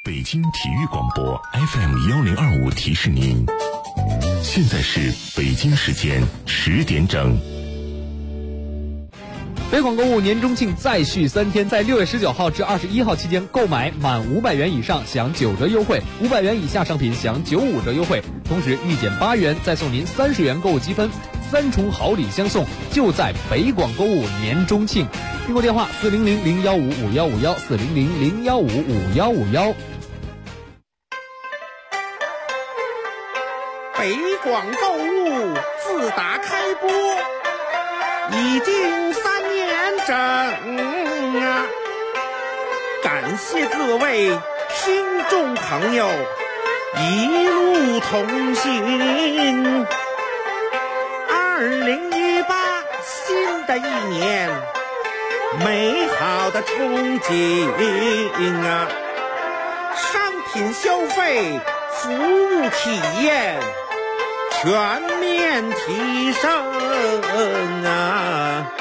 北京体育广播 FM1025提示您，现在是北京时间10点整。 北广购物年中庆再续3天，在6月19号至21号期间，购买满500元以上享9折优惠，500元以下商品享95折优惠，同时预减8元再送您30元购物积分，3重好礼相送，就在北广购物年中庆。订购电话400-015-5151，400-015-5151。 北广购物自打开播已经3年整啊！感谢各位听众朋友一路同行。2018新的一年，美好的憧憬啊！商品消费，服务体验全面提升啊！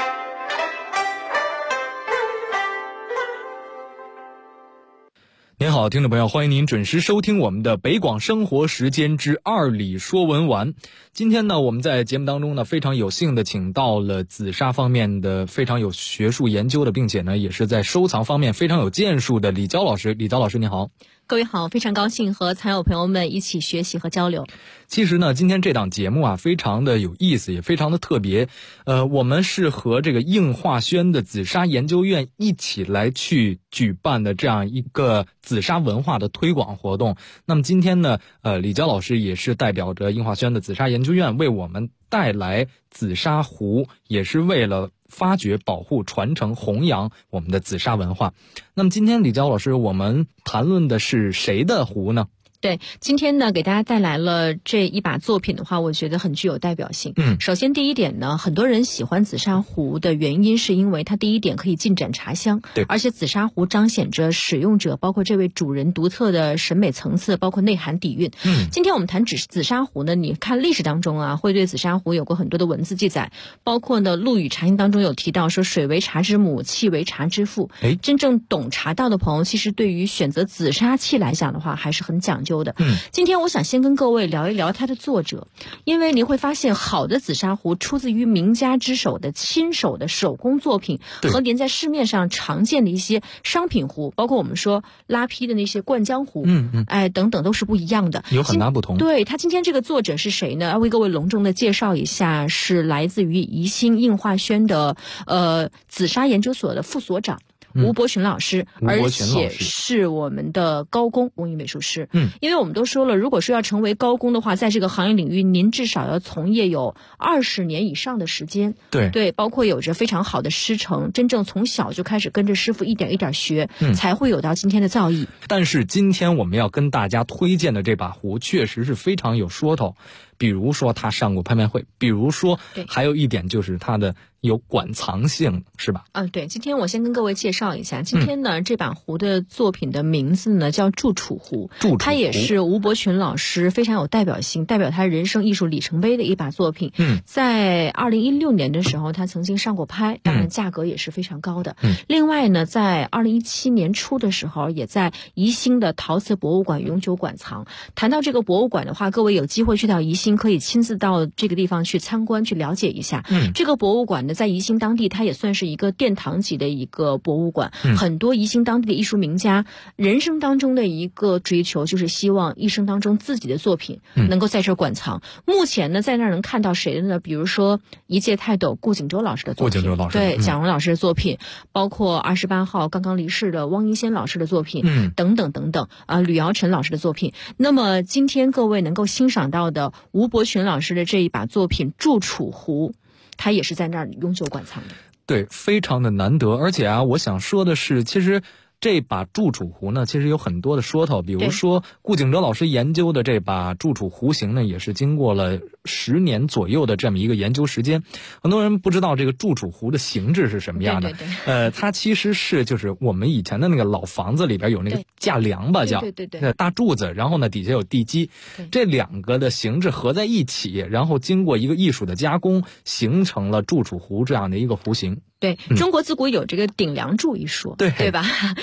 您好，听众朋友，欢迎您准时收听我们的北广生活时间之2里说文玩。今天呢，我们在节目当中呢，非常有幸的请到了紫砂方面的非常有学术研究的，并且呢，也是在收藏方面非常有建树的李娇老师。李娇老师，你好。 各位好，非常高兴和残友朋友们一起学习和交流。 其实呢，今天这档节目啊，非常的有意思，也非常的特别。我们是和这个应化轩的紫砂研究院一起来去举办的这样一个紫砂文化的推广活动。那么今天呢，李娇老师也是代表着应化轩的紫砂研究院为我们带来紫砂壶，也是为了发掘、保护、传承、弘扬我们的紫砂文化。那么今天李娇老师，我们谈论的是谁的壶呢？ 对，今天呢给大家带来了这一把作品的话，我觉得很具有代表性。首先第一点呢，很多人喜欢紫砂壶的原因是因为它第一点可以浸染茶香，对，而且紫砂壶彰显着使用者包括这位主人独特的审美层次，包括内涵底蕴。今天我们谈紫砂壶呢，你看历史当中啊，会对紫砂壶有过很多的文字记载，包括呢《陆羽茶经》当中有提到说水为茶之母，器为茶之父。真正懂茶道的朋友，其实对于选择紫砂器来讲的话，还是很讲究的。今天我想先跟各位聊一聊它的作者，因为您会发现好的紫砂壶出自于名家之手的亲手的手工作品，和您在市面上常见的一些商品壶，包括我们说拉坯的那些灌浆壶，等等都是不一样的， 有很大不同。 对，他今天这个作者是谁呢？要为各位隆重的介绍一下，是来自于宜兴应化轩的紫砂研究所的副所长吴伯群老师，而且是我们的高工工艺美术师。因为我们都说了，如果说要成为高工的话，在这个行业领域，您至少要从业有20年以上的时间。对，包括有着非常好的师承，真正从小就开始跟着师傅一点一点学，才会有到今天的造诣。 但是今天我们要跟大家推荐的这把壶，确实是非常有说头。比如说他上过拍卖会，比如说还有一点就是它的有馆藏性，是吧？ 对，今天我先跟各位介绍一下，今天呢这把壶的作品的名字呢叫祝楚壶，它也是吴伯群老师非常有代表性，代表他人生艺术里程碑的一把作品。在2016年的时候他曾经上过拍，当然价格也是非常高的。另外呢，在2017年初的时候，也在宜兴的陶瓷博物馆永久馆藏。谈到这个博物馆的话，各位有机会去到宜兴，可以亲自到这个地方去参观去了解一下。这个博物馆呢，在宜兴当地它也算是一个殿堂级的一个博物馆。很多宜兴当地的艺术名家人生当中的一个追求，就是希望一生当中自己的作品能够在这馆藏。目前呢，在那儿能看到谁的呢？比如说一介泰斗顾景舟老师的作品，对，蒋荣老师的作品，包括28号刚刚离世的汪一仙老师的作品，等等等等吕尧臣老师的作品。那么今天各位能够欣赏到的吴伯群老师的这一把作品祝楚壶，他也是在那儿永久馆藏的。 对，非常的难得。而且啊，我想说的是，其实这把祝楚壶呢，其实有很多的说头。比如说顾景舟老师研究的这把祝楚壶型呢，也是经过了10年左右的这么一个研究时间。很多人不知道这个祝楚壶的形制是什么样的。它其实是就是我们以前的那个老房子里边有那个架梁吧，叫大柱子，然后呢底下有地基，这两个的形制合在一起，然后经过一个艺术的加工，形成了祝楚壶这样的一个壶型。 对，中国自古有这个顶梁柱一说，对吧？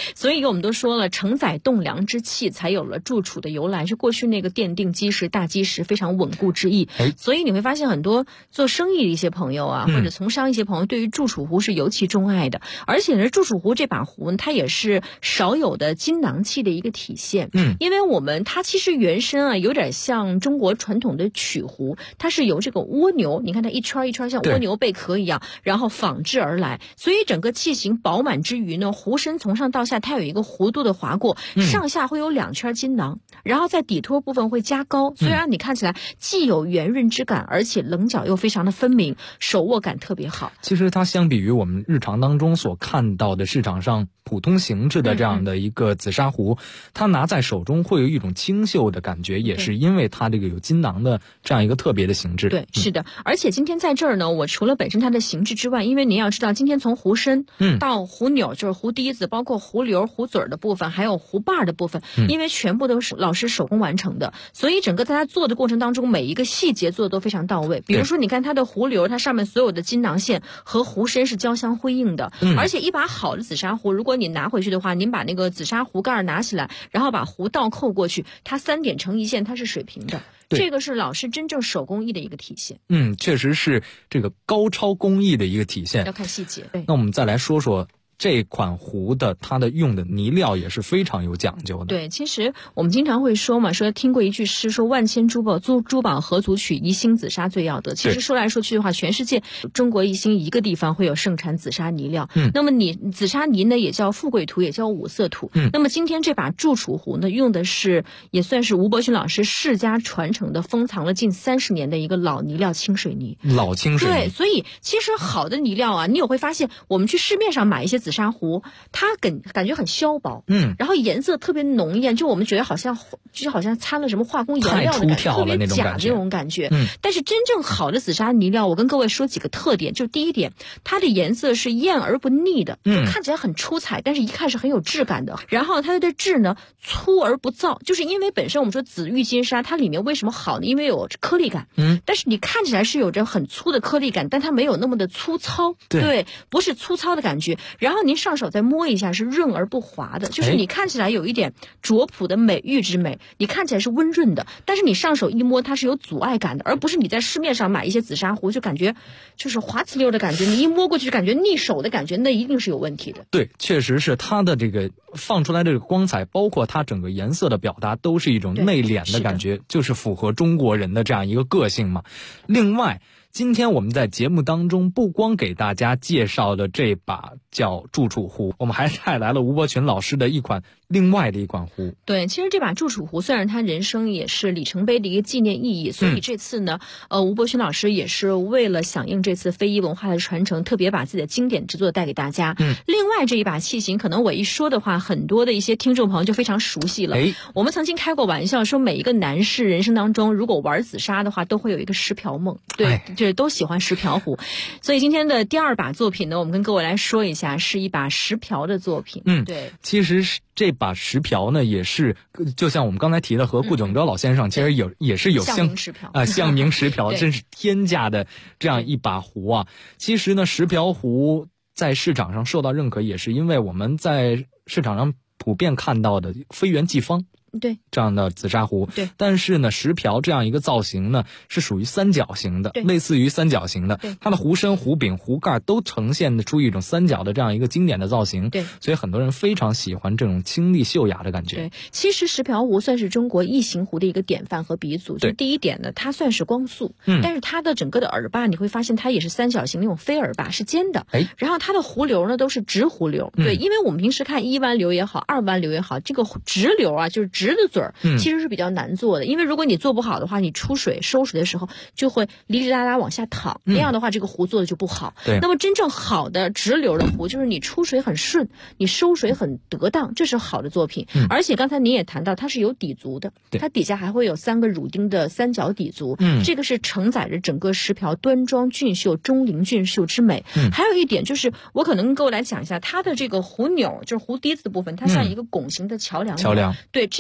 所以我们都说了，承载栋梁之器，才有了筑楚的由来，是过去那个奠定基石、大基石非常稳固之意。所以你会发现很多做生意的一些朋友啊，或者从商一些朋友，对于筑楚壶是尤其钟爱的。而且呢，筑楚壶这把壶，它也是少有的金囊器的一个体现。因为它其实原身啊，有点像中国传统的曲壶，它是由这个蜗牛，你看它一圈一圈像蜗牛贝壳一样，然后仿制而来，所以整个器型饱满之余呢，壶身从上到下它有一个弧度的划过，上下会有2圈金囊，然后在底托部分会加高，虽然你看起来既有圆润之感，而且棱角又非常的分明，手握感特别好。 其实它相比于我们日常当中所看到的市场上普通形制的这样的一个紫砂壶，它拿在手中会有一种清秀的感觉，也是因为它这个有金囊的这样一个特别的形制。 对，是的。而且今天在这儿呢，我除了本身它的形制之外，因为您要知道，今天从壶身到壶钮，就是壶底子，包括壶流、壶嘴的部分，还有壶把的部分，因为全部都是老师手工完成的，所以整个在它做的过程当中，每一个细节做的都非常到位。比如说，你看它的壶流，它上面所有的金囊线和壶身是交相辉映的，而且一把好的紫砂壶，如果你拿回去的话，您把那个紫砂壶盖拿起来，然后把壶倒扣过去，它3点成一线，它是水平的。这个是老师真正手工艺的一个体现。 确实是这个高超工艺的一个体现。 要看细节。 那我们再来说说这款壶的它的用的泥料也是非常有讲究的。 对，其实我们经常会说嘛，说听过一句诗，说万千珠宝何足取，一星紫砂最要得。其实说来说去的话，全世界中国一星一个地方会有盛产紫砂泥料。那么紫砂泥呢，也叫富贵土，也叫五色土。那么今天这把筑楚壶呢，用的是也算是吴伯勋老师世家传承的，封藏了近30年的一个老泥料清水泥。 老清水泥。 对，所以其实好的泥料啊，你也会发现，我们去市面上买一些紫砂壶，它感觉很削薄，然后颜色特别浓艳，就我们觉得好像掺了什么化工颜料的感觉，特别假这种感觉。但是真正好的紫砂泥料，我跟各位说几个特点，就第一点，它的颜色是艳而不腻的，就看起来很出彩，但是一看是很有质感的。然后它的质呢，粗而不燥，就是因为本身我们说紫玉金砂，它里面为什么好呢？因为有颗粒感，但是你看起来是有着很粗的颗粒感，但它没有那么的粗糙，对，不是粗糙的感觉。然后您上手再摸一下，是润而不滑的，就是你看起来有一点拙朴的美玉之美，你看起来是温润的，但是你上手一摸，它是有阻碍感的，而不是你在市面上买一些紫砂壶就感觉就是滑呲溜的感觉，你一摸过去感觉腻手的感觉，那一定是有问题的。 对，确实是它的这个放出来这个光彩，包括它整个颜色的表达，都是一种内敛的感觉，就是符合中国人的这样一个个性嘛。另外，今天我们在节目当中不光给大家介绍的这把叫筑楚壶，我们还带来了吴伯群老师的另外的一款壶。 对，其实这把筑楚壶虽然它人生也是里程碑的一个纪念意义，所以这次呢，吴伯群老师也是为了响应这次非遗文化的传承，特别把自己的经典之作带给大家。另外这一把器型，可能我一说的话，很多的一些听众朋友就非常熟悉了。我们曾经开过玩笑说，每一个男士人生当中，如果玩紫砂的话，都会有一个石瓢梦。对，就是都喜欢石瓢壶。所以今天的第2把作品呢，我们跟各位来说一下，是一把石瓢的作品。对， 其实这把石瓢呢，也是就像我们刚才提的，和顾景哲老先生其实也是有相名石瓢，真是天价的这样一把壶啊。其实呢，石瓢壶在市场上受到认可，也是因为我们在市场上普遍看到的飞圆济方。 对， 这样的紫砂壶。 对， 但是呢，石瓢这样一个造型呢，是属于三角形的，类似于三角形的。它的壶身、壶柄、壶盖都呈现出一种三角的这样一个经典的造型。 对， 所以很多人非常喜欢这种清丽秀雅的感觉。 对，其实石瓢壶算是中国异形壶的一个典范和鼻祖。就第一点呢，它算是光速，但是它的整个的耳把你会发现它也是三角形那种飞耳把，是尖的。然后它的壶流呢都是直壶流。对，因为我们平时看1弯流也好，2弯流也好，这个直流啊，就是直的嘴儿，其实是比较难做的。因为如果你做不好的话，你出水收水的时候就会哩哩啦啦往下淌，那样的话这个壶做的就不好。那么真正好的直流的壶，就是你出水很顺，你收水很得当，这是好的作品。而且刚才您也谈到，它是有底足的，它底下还会有3个乳钉的三角底足，这个是承载着整个石瓢端庄俊秀、钟灵俊秀之美。还有一点就是，我可能跟各位来讲一下，它的这个壶钮，就是壶底子的部分，它像一个拱形的桥梁。对，这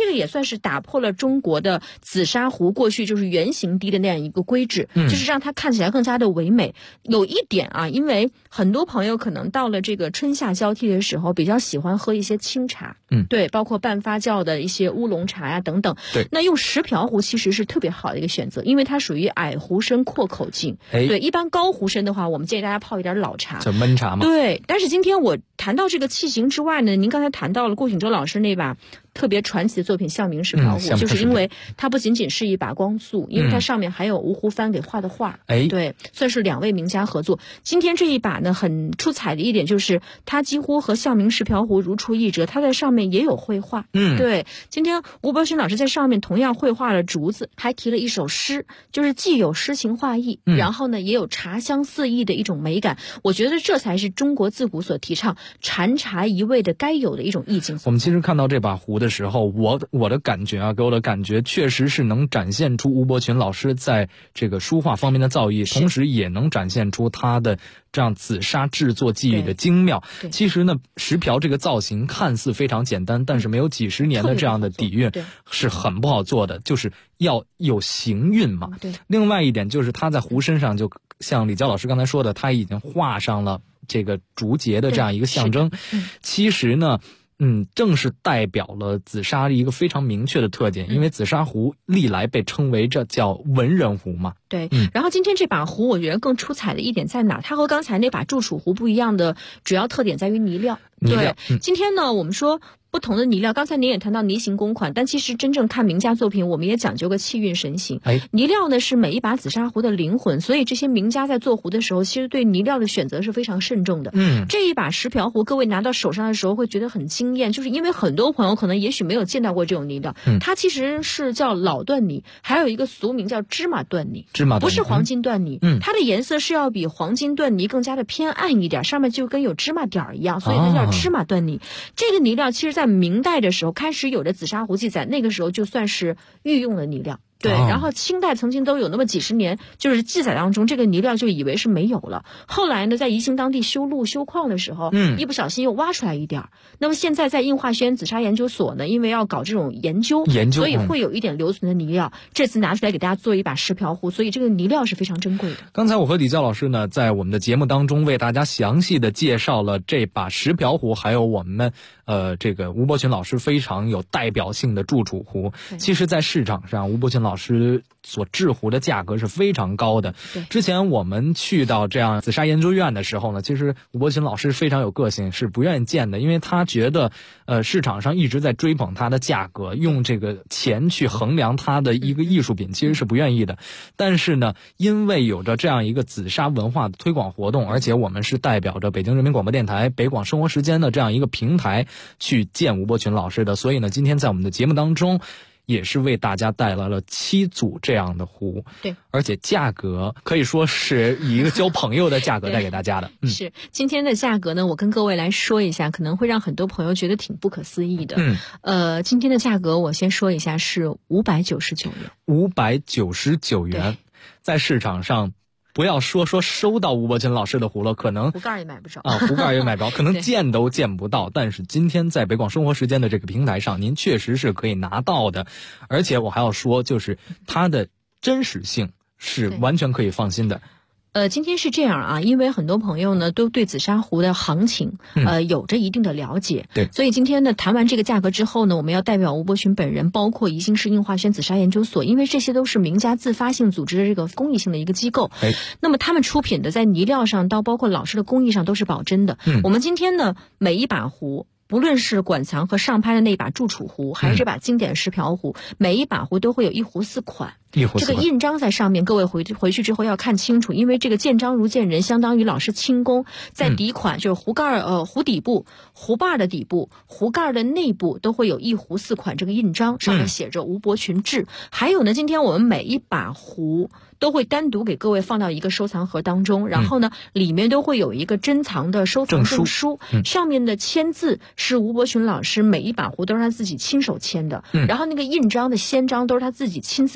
这个也算是打破了中国的紫砂壶过去就是圆形滴的那样一个规制，就是让它看起来更加的唯美。有一点啊，因为很多朋友可能到了这个春夏交替的时候，比较喜欢喝一些清茶，对，包括半发酵的一些乌龙茶呀等等。 对， 那用石瓢壶其实是特别好的一个选择，因为它属于矮壶身阔口径。对，一般高壶身的话，我们建议大家泡一点老茶， 就焖茶嘛。 对，但是今天我谈到这个器型之外呢，您刚才谈到了顾景舟老师那把特别传奇的作品《象铭石瓢壶》，就是因为它不仅仅是一把光速，因为它上面还有吴湖帆给画的画，对，算是2位名家合作。今天这一把呢，很出彩的一点就是它几乎和象铭石瓢壶如出一辙，它在上面也有绘画，对。今天吴伯勋老师在上面同样绘画了竹子，还提了一首诗，就是既有诗情画意，然后呢也有茶香四溢的一种美感。我觉得这才是中国自古所提倡禅茶一味的该有的一种意境。 我们其实看到这把壶的时候，我的感觉啊，给我的感觉确实是能展现出吴伯群老师在这个书画方面的造诣，同时也能展现出他的这样紫砂制作技艺的精妙。其实呢，石瓢这个造型看似非常简单，但是没有几十年的这样的底蕴是很不好做的，就是要有行韵嘛。另外一点就是他在壶身上，就像李娇老师刚才说的，他已经画上了这个竹节的这样一个象征。其实呢，正是代表了紫砂一个非常明确的特点，因为紫砂壶历来被称为这叫文人壶嘛。 对，然后今天这把壶我觉得更出彩的一点在哪？它和刚才那把祝楚壶不一样的主要特点在于泥料。对，今天呢我们说不同的泥料，刚才您也谈到泥形公款，但其实真正看名家作品，我们也讲究个气韵神形。泥料呢是每一把紫砂壶的灵魂，所以这些名家在做壶的时候，其实对泥料的选择是非常慎重的。这一把石瓢壶，各位拿到手上的时候会觉得很惊艳，就是因为很多朋友可能也许没有见到过这种泥料，它其实是叫老缎泥，还有一个俗名叫芝麻缎泥，不是黄金缎泥。它的颜色是要比黄金缎泥更加的偏暗一点，上面就跟有芝麻点一样，所以它叫芝麻缎泥。这个泥料其实在明代的时候开始有的紫砂壶记载，那个时候就算是御用的泥料。对，然后清代曾经都有那么几十年，就是记载当中这个泥料就以为是没有了。后来呢，在宜兴当地修路修矿的时候，一不小心又挖出来一点。那么现在在应化学院紫砂研究所呢，因为要搞这种研究，所以会有一点留存的泥料。这次拿出来给大家做一把石瓢壶，所以这个泥料是非常珍贵的。 刚才我和李娇老师呢，在我们的节目当中为大家详细的介绍了这把石瓢壶，还有我们这个吴伯群老师非常有代表性的祝楚壶。其实在市场上，吴伯群老师所制壶的价格是非常高的。之前我们去到这样紫砂研究院的时候呢，其实吴伯群老师非常有个性，是不愿意见的，因为他觉得市场上一直在追捧它的价格，用这个钱去衡量它的一个艺术品，其实是不愿意的。但是呢，因为有着这样一个紫砂文化的推广活动，而且我们是代表着北京人民广播电台北广生活时间的这样一个平台去见吴伯群老师的，所以呢，今天在我们的节目当中也是为大家带来了7组这样的壶。 对， 而且价格可以说是以一个交朋友的价格带给大家的。 是，今天的价格呢，我跟各位来说一下，可能会让很多朋友觉得挺不可思议的。今天的价格我先说一下是599元。599 元，在市场上不要说收到吴伯群老师的壶了，可能壶盖也买不着啊，壶盖也买不着，可能见都见不到。但是今天在北广生活时间的这个平台上，您确实是可以拿到的。而且我还要说，就是它的真实性是完全可以放心的。 今天是这样啊，因为很多朋友呢都对紫砂壶的行情有着一定的了解， 对， 所以今天呢谈完这个价格之后呢，我们要代表吴伯群本人，包括宜兴市应化轩紫砂研究所，因为这些都是名家自发性组织的这个公益性的一个机构，那么他们出品的在泥料上到包括老师的工艺上都是保真的。我们今天呢每一把壶，不论是馆藏和上拍的那把祝楚壶，还是这把经典石瓢壶，每一把壶都会有1壶4款。这个印章在上面，各位回去之后要看清楚，因为这个见章如见人，相当于老师亲工。在底款就是壶盖壶底部、壶把的底部、壶盖的内部都会有1壶4款这个印章，上面写着吴伯群制。还有呢，今天我们每一把壶都会单独给各位放到一个收藏盒当中，然后呢里面都会有一个珍藏的收藏证书，上面的签字是吴伯群老师每一把壶都是他自己亲手签的，然后那个印章的先章都是他自己亲自压上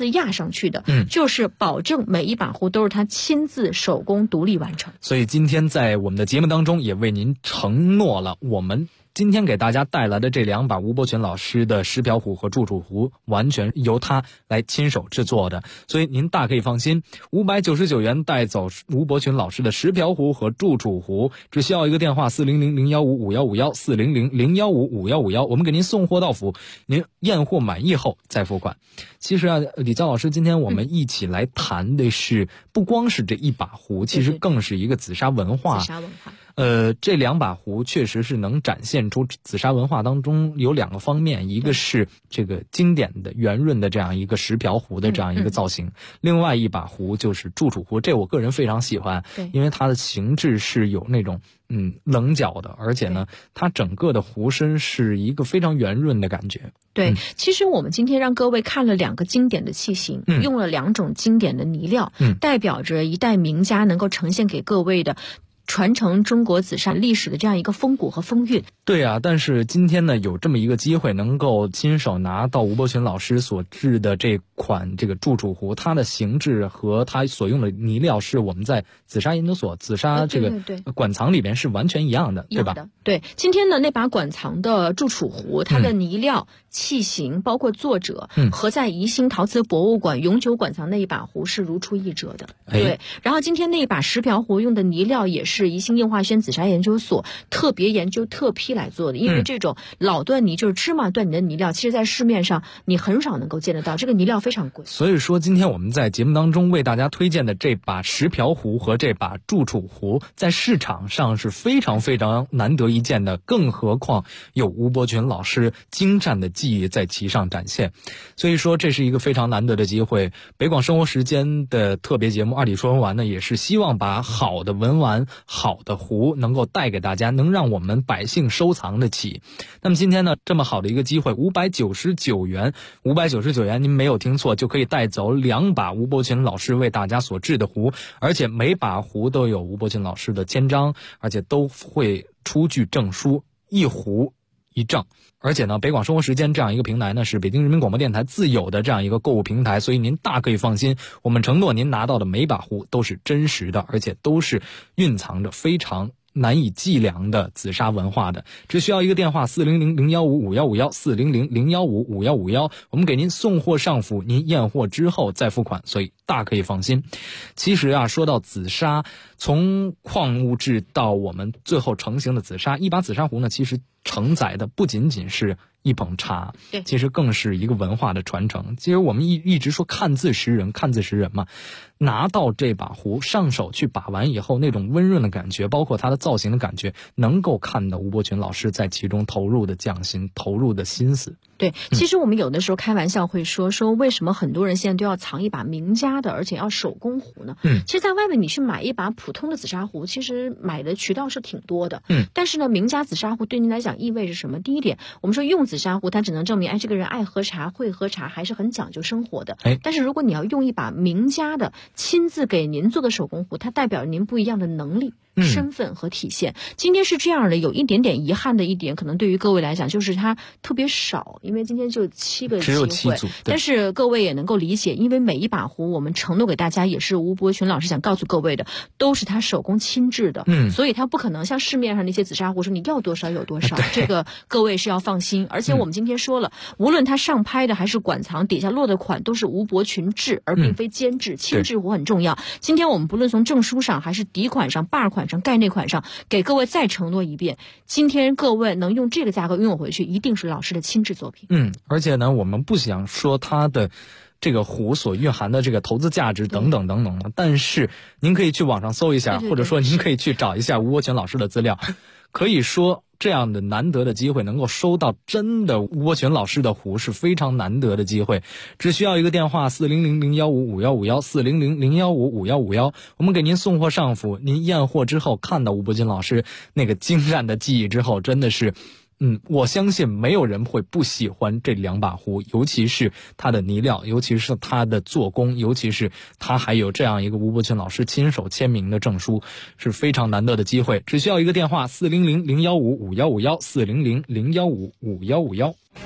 上去的，就是保证每一把壶都是他亲自手工独立完成。 所以今天在我们的节目当中也为您承诺了，我们今天给大家带来的这2把吴伯群老师的石瓢壶和祝楚壶完全由他来亲手制作的，所以您大可以放心，599元带走吴伯群老师的石瓢壶和祝楚壶，只需要一个电话400-015-5151 400-015-5151，我们给您送货到府，您验货满意后再付款。其实啊，李娇老师，今天我们一起来谈的是不光是这一把壶，其实更是一个紫砂文化。 紫砂文化。 这2把壶确实是能展现出紫砂文化当中有2个方面，一个是这个经典的圆润的这样一个石瓢壶的这样一个造型，另外一把壶就是祝楚壶，这我个人非常喜欢，因为它的形制是有那种棱角的，而且呢，它整个的壶身是一个非常圆润的感觉。 对，其实我们今天让各位看了2个经典的器型，用了2种经典的泥料，代表着一代名家能够呈现给各位的传承中国紫砂历史的这样一个风骨和风韵。 对啊，但是今天呢，有这么一个机会能够亲手拿到吴伯群老师所制的这款这个祝楚壶，它的形制和它所用的泥料是我们在紫砂研究所紫砂这个馆藏里边是完全一样的，对吧？ 对，今天呢那把馆藏的祝楚壶，它的泥料、器型包括作者和在宜兴陶瓷博物馆永久馆藏那一把壶是如出一辙的。对，然后今天那一把石瓢壶用的泥料也是宜兴应化轩紫砂研究所特别研究特批来做的，因为这种老段泥就是芝麻段泥的泥料，其实在市面上你很少能够见得到，这个泥料非常贵。 所以说今天我们在节目当中为大家推荐的这把石瓢壶和这把祝楚壶在市场上是非常非常难得一见的，更何况有吴伯群老师精湛的技艺在其上展现，所以说这是一个非常难得的机会。北广生活时间的特别节目二里说文玩呢，也是希望把好的文玩好的壶能够带给大家，能让我们百姓收藏得起。那么今天呢，这么好的一个机会，599元，599元您没有听错，就可以带走2把吴伯群老师为大家所制的壶，而且每把壶都有吴伯群老师的签章，而且都会出具证书，一壶一证。而且呢，北广生活时间这样一个平台呢，是北京人民广播电台自有的这样一个购物平台，所以您大可以放心，我们承诺您拿到的每把壶都是真实的，而且都是蕴藏着非常难以计量的紫砂文化的。只需要一个电话400-015-5151 400-015-5151，我们给您送货上府，您验货之后再付款，所以大可以放心。其实啊，说到紫砂，从矿物质到我们最后成型的紫砂，一把紫砂壶呢，其实承载的不仅仅是一捧茶，其实更是一个文化的传承。其实我们一直说看字识人，看字识人嘛。拿到这把壶上手去把玩以后，那种温润的感觉，包括它的造型的感觉，能够看到吴伯群老师在其中投入的匠心，投入的心思。 对，其实我们有的时候开玩笑会说为什么很多人现在都要藏一把名家的，而且要手工壶呢？其实在外面你去买一把普通的紫砂壶，其实买的渠道是挺多的。但是呢，名家紫砂壶对您来讲意味着什么？第一点，我们说用紫砂壶，它只能证明这个人爱喝茶，会喝茶，还是很讲究生活的。但是如果你要用一把名家的亲自给您做的手工壶，它代表您不一样的能力、身份和体现。今天是这样的，有一点点遗憾的一点，可能对于各位来讲就是它特别少，因为今天就7个机会， 只有7组。 但是各位也能够理解，因为每一把壶我们承诺给大家，也是吴伯群老师想告诉各位的，都是他手工亲制的。所以他不可能像市面上那些紫砂壶说你要多少有多少，这个各位是要放心。而且我们今天说了，无论他上拍的还是馆藏底下落的款，都是吴伯群制，而并非监制。亲制壶很重要。今天我们不论从证书上还是底款上、把款上、概内款上，给各位再承诺一遍，今天各位能用这个价格拥有回去，一定是老师的亲制作品。 而且呢，我们不想说它的这个壶所蕴含的这个投资价值等等等等的，但是您可以去网上搜一下，或者说您可以去找一下吴伯群老师的资料。可以说这样的难得的机会能够收到真的吴伯群老师的壶是非常难得的机会，只需要一个电话400-015-5151 400-015-5151，我们给您送货上府，您验货之后看到吴伯群老师那个精湛的技艺之后，真的是我相信没有人会不喜欢这2把壶，尤其是它的泥料，尤其是它的做工，尤其是它还有这样一个吴伯群老师亲手签名的证书，是非常难得的机会。只需要一个电话400-015-5151 400-015-5151。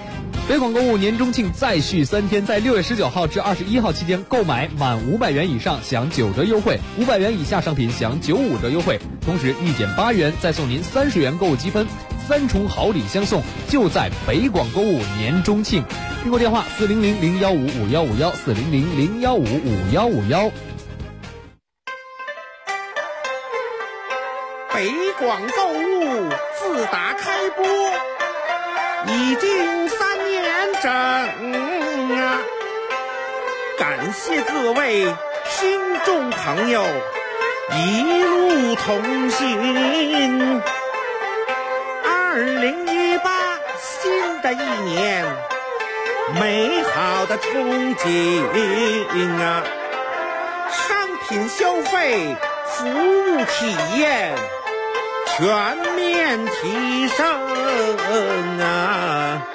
北广购物年中庆再续3天，在6月19号至21号期间，购买满500元以上享9折优惠，500元以下商品享95折优惠，同时1减8元再送您30元购物积分，3重好礼相送，就在北广购物年中庆。订购电话400-015-5151，400-015-5151。 北广购物自打开播已经3年整啊！感谢各位听众朋友一路同行。2018新的一年，美好的憧憬啊！商品消费、服务体验全面提升啊！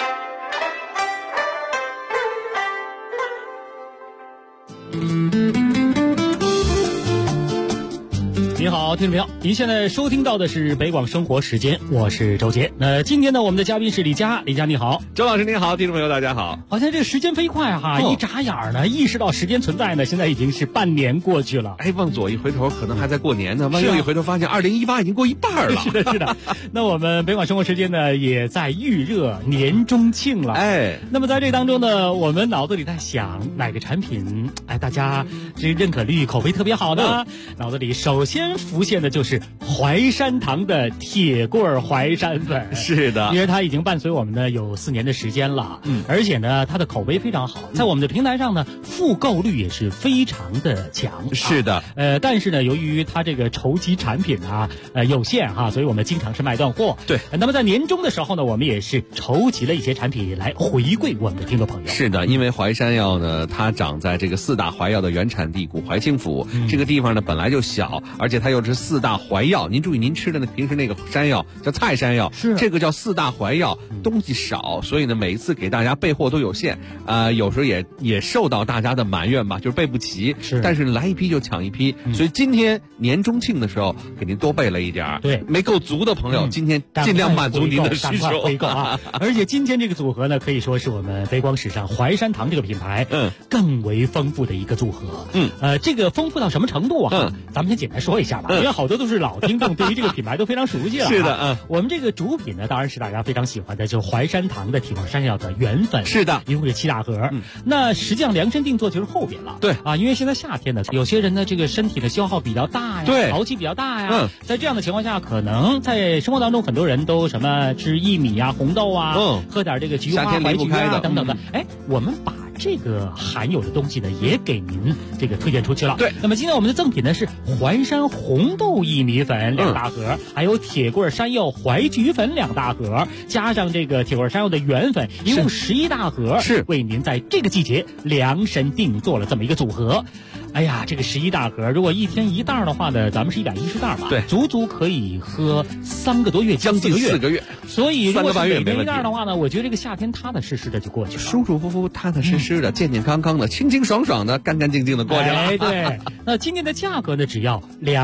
你好，听众朋友，您现在收听到的是北广生活时间，我是周杰。那今天呢，我们的嘉宾是李佳，李佳你好， 周老师您好，听众朋友大家好。 好像这个时间飞快哈，一眨眼呢，意识到时间存在呢，现在已经是半年过去了。 哎，往左一回头，可能还在过年呢；往右一回头，发现2018已经过一半了。 是的，是的。那我们北广生活时间呢，也在预热年中庆了。 哎， 那么在这当中呢，我们脑子里在想哪个产品，哎，大家这认可率、口碑特别好呢？脑子里首先浮现的就是淮山堂的铁棍淮山粉。 是的， 因为它已经伴随我们呢有4年的时间了，而且呢它的口碑非常好，在我们的平台上呢复购率也是非常的强。 是的， 但是呢由于它这个筹集产品啊有限哈，所以我们经常是卖断货。 对， 那么在年终的时候呢，我们也是筹集了一些产品来回馈我们的听众朋友。 是的，因为淮山药呢，它长在这个4大淮药的原产地古淮清府，这个地方呢本来就小，而且它又是4大淮药。您注意，您吃的平时那个山药叫菜山药， 是这个叫4大淮药，东西少，所以呢每一次给大家备货都有限，有时候也受到大家的埋怨吧，就是备不齐。 是， 但是来一批就抢一批，所以今天年中庆的时候给您多备了一点。 对， 没够足的朋友，今天尽量满足您的需求。 回购啊！而且今天这个组合呢，可以说是我们北广史上淮山堂这个品牌更为丰富的一个组合。这个丰富到什么程度啊？咱们先简单说一下吧，因为好多都是老听众，对于这个品牌都非常熟悉了。 是的， 我们这个主品呢，当然是大家非常喜欢的，就是淮山堂的铁棍山药的原粉。 是的， 一共是7大盒。那实际上量身定做就是后边了。 对啊，因为现在夏天呢，有些人呢这个身体的消耗比较大呀， 对， 潮气比较大呀。在这样的情况下，可能在生活当中很多人都什么吃薏米啊、红豆啊，喝点这个菊花、白菊啊等等的。哎，我们把这个含有的东西呢，也给您这个推荐出去了。 对， 那么今天我们的赠品呢是淮山红豆薏米粉2大盒，还有铁棍山药淮菊粉2大盒，加上这个铁棍山药的原粉，一共11大盒， 是为您在这个季节量身定做了这么一个组合。哎呀，这个11大盒，如果1天1袋的话呢，咱们是110袋吧？ 对， 足足可以喝3个多月， 将近4个月。 所以如果是每天 1袋的话呢，我觉得这个夏天踏踏实实的就过去了， 舒舒服服、踏踏实实的、健健康康的、清清爽爽的、干干净净的过去了。 哎，对。那今天的价格呢，只要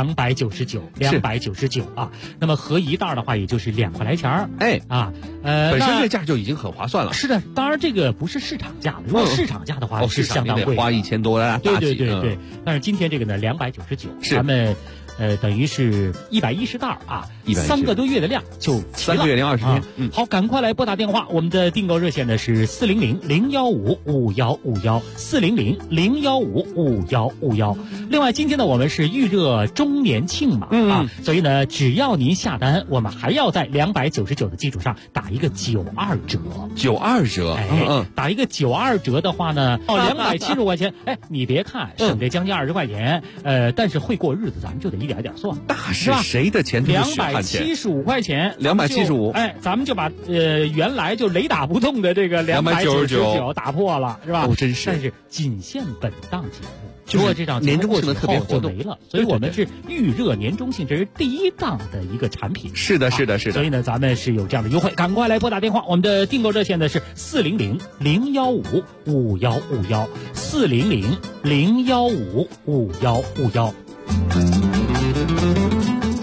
299啊。那么合1袋的话，也就是2块来钱儿。 哎啊，本身这价就已经很划算了。 是的，当然这个不是市场价了，如果市场价的话是相当贵， 花1000多的大几。 对。但是今天这个呢，299，咱们等于是110袋啊，3个多月的量就齐了。 3个月零20天。 好，赶快来拨打电话，我们的订购热线呢是400-015-5151，400-015-5151。另外，今天呢我们是预热周年庆嘛，所以呢只要您下单，我们还要在299的基础上打一个92折。 92折， 打一个92折的话呢，270块钱，哎，你别看省这将近20块钱，但是会过日子，咱们就得一点点算， 那是谁的钱都是血汗钱。 275块钱 ，275， 哎，咱们就把原来就雷打不动的这个299打破了，是吧？ 真是。 但是仅限本档节目。如果这档年中庆的特别活动就没了，所以我们是预热年中庆，这是第1档的一个产品。 是的。 所以呢，咱们是有这样的优惠，赶快来拨打电话。我们的订购热线呢是400-015-5151，400-015-5151。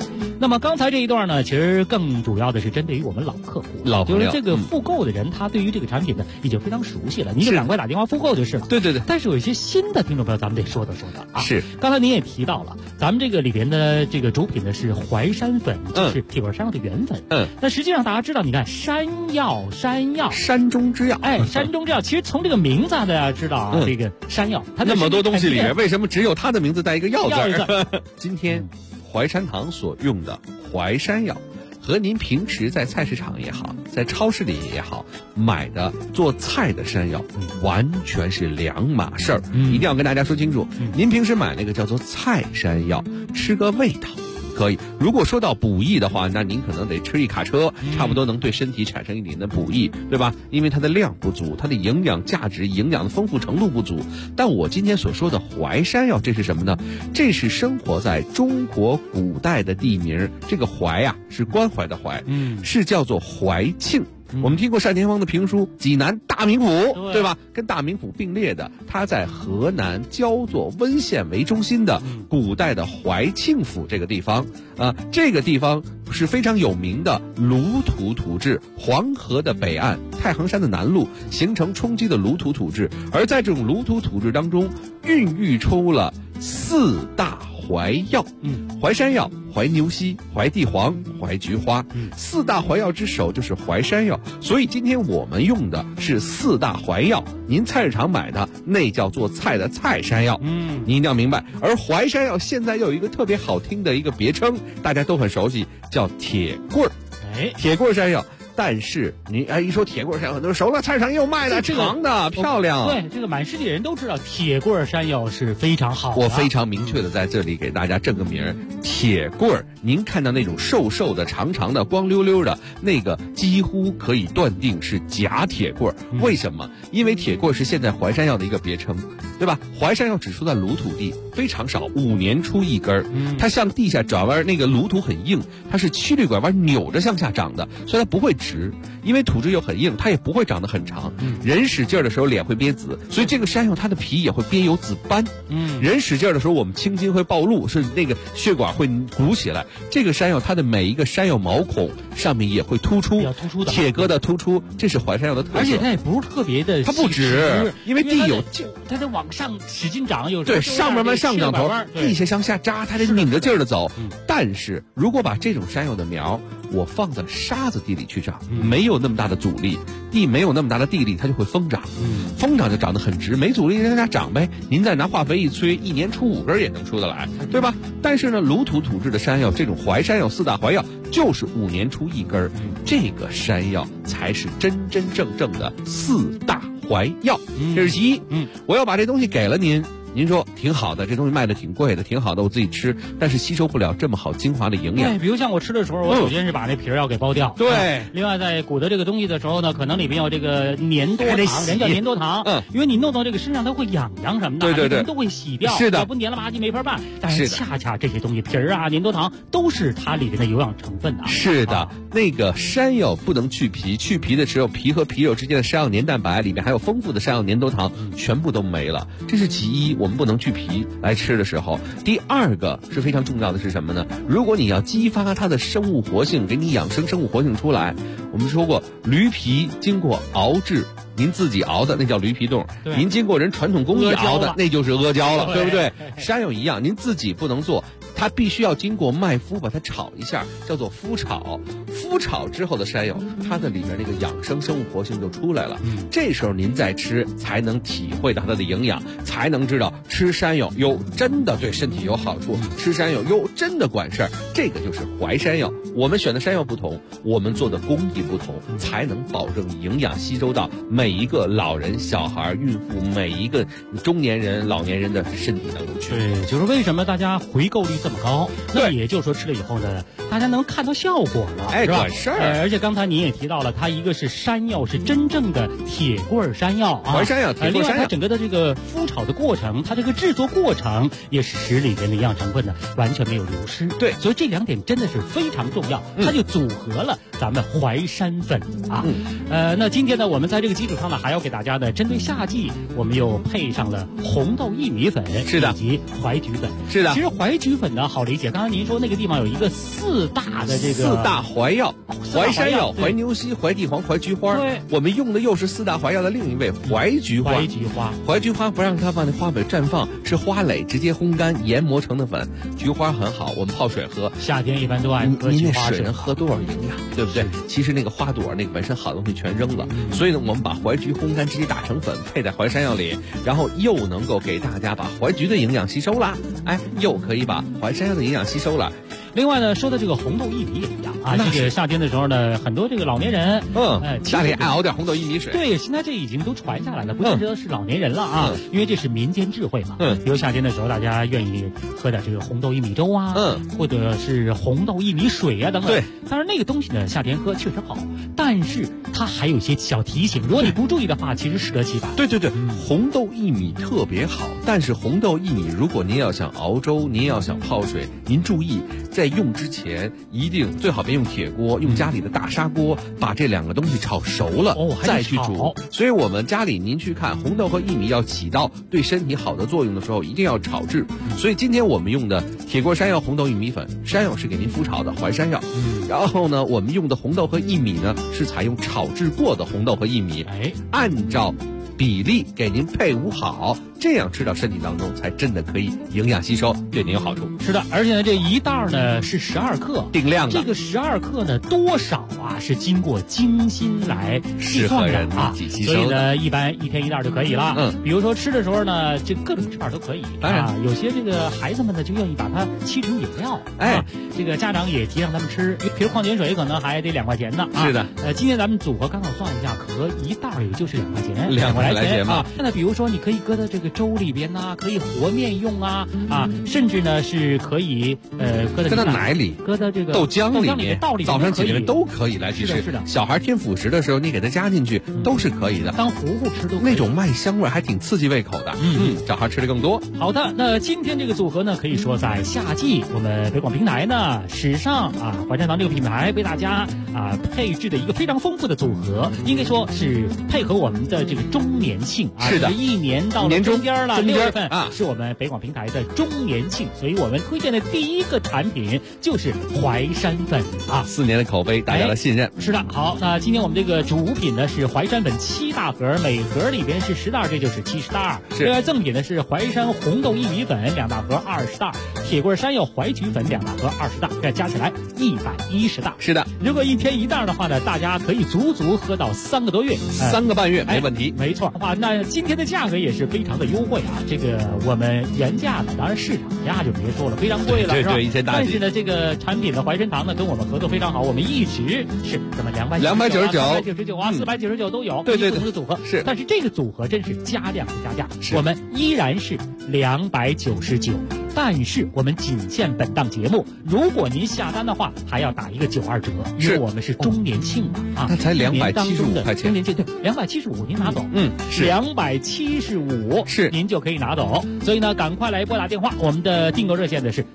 那么刚才这一段呢，其实更主要的是针对于我们老客户，就是这个复购的人，他对于这个产品呢已经非常熟悉了，您就赶快打电话复购就是了。 对。 但是有一些新的听众朋友，咱们得说道啊。 是。 刚才您也提到了，咱们这个里边的这个主品呢是淮山粉，就是铁棍山药的原粉。那实际上大家知道，你看山药， 山中之药。 山中之药，其实从这个名字大家知道啊，这个山药，它那么多东西里面，为什么只有它的名字带一个药字？今天淮山堂所用的淮山药，和您平时在菜市场也好，在超市里也好买的做菜的山药，完全是两码事儿。一定要跟大家说清楚，您平时买那个叫做菜山药，吃个味道可以。如果说到补益的话，那您可能得吃一卡车，差不多能对身体产生一定的补益，对吧？因为它的量不足，它的营养价值、营养的丰富程度不足。但我今天所说的淮山药，这是什么呢？这是生活在中国古代的地名，这个淮啊是关怀的淮，是叫做淮庆。我们听过单田芳的评书《济南大名府》，对吧？跟大名府并列的，它在河南焦作温县为中心的古代的淮庆府这个地方这个地方是非常有名的鲁土土质，黄河的北岸，太行山的南麓形成冲积的鲁土土质，而在这种鲁土土质当中孕育出了四大淮药，淮山药、淮牛膝、淮地黄、淮菊花，四大淮药之首就是淮山药。所以今天我们用的是四大淮药，您菜市场买的那叫做菜的菜山药，您一定要明白。而淮山药现在又有一个特别好听的一个别称，大家都很熟悉，叫铁棍儿。铁棍儿山药。但是你一说铁棍山药，很多人熟了，菜市场也有卖的，长的漂亮。 对，这个满世界人都知道铁棍山药是非常好的。 我非常明确的在这里给大家正个名儿，铁棍，您看到那种瘦瘦的、长长的、光溜溜的那个，几乎可以断定是假铁棍。为什么？因为铁棍是现在淮山药的一个别称，对吧？淮山药只出在鲁土地，非常少，5年出一根儿。它向地下转弯，那个鲁土很硬，它是曲率拐弯扭着向下长的，所以它不会直，因为土质又很硬，它也不会长得很长。人使劲的时候脸会憋紫，所以这个山药它的皮也会憋有紫斑。人使劲的时候，我们青筋会暴露，是那个血管会鼓起来。这个山药它的每一个山药毛孔上面也会突出，铁疙瘩突出，这是淮山药的特色。 而且它也不是特别的， 它不直，因为地有它得往上使劲长，有对上面慢上长头，地下向下扎，它得拧着劲儿的走。但是如果把这种山药的苗我放在沙子地里去长，没有那么大的阻力，地没有那么大的地力，它就会疯长。疯长就长得很直，没阻力让它长呗。您再拿化肥一催，1年出5根也能出得来，对吧？但是呢，鲁土土质的山药，这种淮山药四大淮药，就是5年出1根，这个山药才是真真正正的四大淮药。这是其一。我要把这东西给了您。您说挺好的，这东西卖的挺贵的，挺好的，我自己吃，但是吸收不了这么好精华的营养。 对，比如像我吃的时候，我首先是把那皮儿要给剥掉。 对。 另外，在鼓捣这个东西的时候呢，可能里面有这个粘多糖，人叫粘多糖。因为你弄到这个身上，它会痒痒什么的， 对， 都会洗掉。 是的。 要不粘了吧唧没法办。但是恰恰这些东西，皮儿啊、粘多糖都是它里面的有氧成分的。 是的。那个山药不能去皮，去皮的时候，皮和皮肉之间的山药粘蛋白里面还有丰富的山药粘多糖，全部都没了。这是其一，我们不能去皮来吃的时候。第二个是非常重要的是什么呢？如果你要激发它的生物活性，给你养生生物活性出来，我们说过驴皮经过熬制，您自己熬的那叫驴皮冻，您经过人传统工艺熬的那就是阿胶了，对不对？山药一样，您自己不能做，它必须要经过麦麸把它炒一下，叫做麸炒。麸炒之后的山药，它的里面那个养生生物活性就出来了。这时候您再吃，才能体会到它的营养，才能知道吃山药哟真的对身体有好处，吃山药哟真的管事儿。这个就是淮山药。我们选的山药不同，我们做的工艺不同，才能保证营养吸收到每一个老人、小孩、孕妇，每一个中年人、老年人的身体当中去。 对，就是为什么大家回购率这么高？那也就是说吃了以后呢，大家能看到效果了，是吧？ 管事儿。 而且刚才您也提到了，它一个是山药，是真正的铁棍山药啊， 淮山药、铁棍山药。 另外，它整个的这个麸炒的过程，它这个制作过程也是使里边的营养成分呢完全没有流失。 对， 所以这2点真的是非常重要，它就组合了咱们淮山粉啊。那今天呢，我们在这个基础上呢，还要给大家呢，针对夏季，我们又配上了红豆薏米粉， 是的， 以及淮菊粉。 是的。 其实淮菊粉呢， 的好理解。刚才您说那个地方有一个4大的这个 4大怀药，淮山药、怀牛膝、怀地黄、怀菊花。 对， 我们用的又是4大怀药的另一味怀菊花。怀菊花不让它往那花蕊绽放，是花蕾直接烘干研磨成的粉。菊花很好，我们泡水喝。 夏天一般都爱喝菊花水。 您那水能喝多少营养，对不对？其实那个花朵那个本身好的东西全扔了，所以呢，我们把淮菊烘干直接打成粉，配在淮山药里，然后又能够给大家把淮菊的营养吸收了，又可以把淮山药的营养吸收了。 另外呢，说的这个红豆薏米也一样啊，这个夏天的时候呢，很多这个老年人， 家里爱熬点红豆薏米水。 对，现在这已经都传下来了，不见得是老年人了啊，因为这是民间智慧嘛。比如夏天的时候，大家愿意喝点这个红豆薏米粥啊，或者是红豆薏米水啊等等。对，当然那个东西呢，夏天喝确实好，但是它还有一些小提醒，如果你不注意的话，其实适得其反。 对，红豆薏米特别好，但是红豆薏米如果您要想熬粥，您要想泡水，您注意在用之前一定最好别用铁锅，用家里的大砂锅把这2个东西炒熟了，再去煮。所以我们家里您去看红豆和薏米要起到对身体好的作用的时候，一定要炒制。所以今天我们用的铁锅山药红豆薏米粉，山药是给您麸炒的淮山药，然后呢，我们用的红豆和薏米呢是采用炒制过的红豆和薏米，按照比例给您配伍好，这样吃到身体当中才真的可以营养吸收，对您有好处。 是的，而且呢，这一袋呢是12克， 定量的。 这个12克呢，多少啊是经过精心来计算的啊，所以呢，一般1天1袋就可以了。比如说吃的时候呢，这各种吃法都可以。当然，有些这个孩子们呢就愿意把它沏成饮料，这个家长也提倡他们吃，比如矿泉水可能还得2块钱呢。 是的， 今天咱们组合刚好算一下，可一袋也就是2块钱 ，2块钱啊。那比如说你可以搁到这个粥里边呐，可以和面用啊，甚至呢是可以搁到奶里， 搁到这个豆浆里面，早上起来都可以来去吃。 是的， 小孩添辅食的时候，你给他加进去都是可以的， 当糊糊吃都可以。 那种麦香味还挺刺激胃口的，小孩吃的更多。 好的，那今天这个组合呢，可以说在夏季，我们北广平台呢史上淮山堂这个品牌为大家配置的一个非常丰富的组合，应该说是配合我们的这个周年庆是的 ，1年到了中间了，6月份是我们北广平台的周年庆，所以我们推荐的第一个产品就是淮山粉 4年的口碑，大家的信任。 是的，好，那今天我们这个主品呢是淮山粉7大盒，每盒里边是10袋，这就是70袋。另外赠品呢是淮山红豆薏米粉2大盒20袋，铁棍山药淮菊粉2大盒20袋，这加起来110袋。 是的， 如果1天1袋的话呢，大家可以足足喝到3个多月 ，3个半月没问题。 没错，那今天的价格也是非常的优惠啊！这个我们原价呢，当然市场价就别说了，非常贵了，是吧？但是呢，这个产品的淮山堂呢跟我们合作非常好，我们一直是这么299啊，499都有， 对， 不同的组合是。 但是这个组合真是加量不加价，我们依然是299。但是我们仅限本档节目，如果您下单的话，还要打一个92折，因为我们是周年庆嘛它才275块钱， 周年庆对，275您拿走， 是 275是您就可以拿走，所以呢，赶快来拨打电话，我们的订购热线的是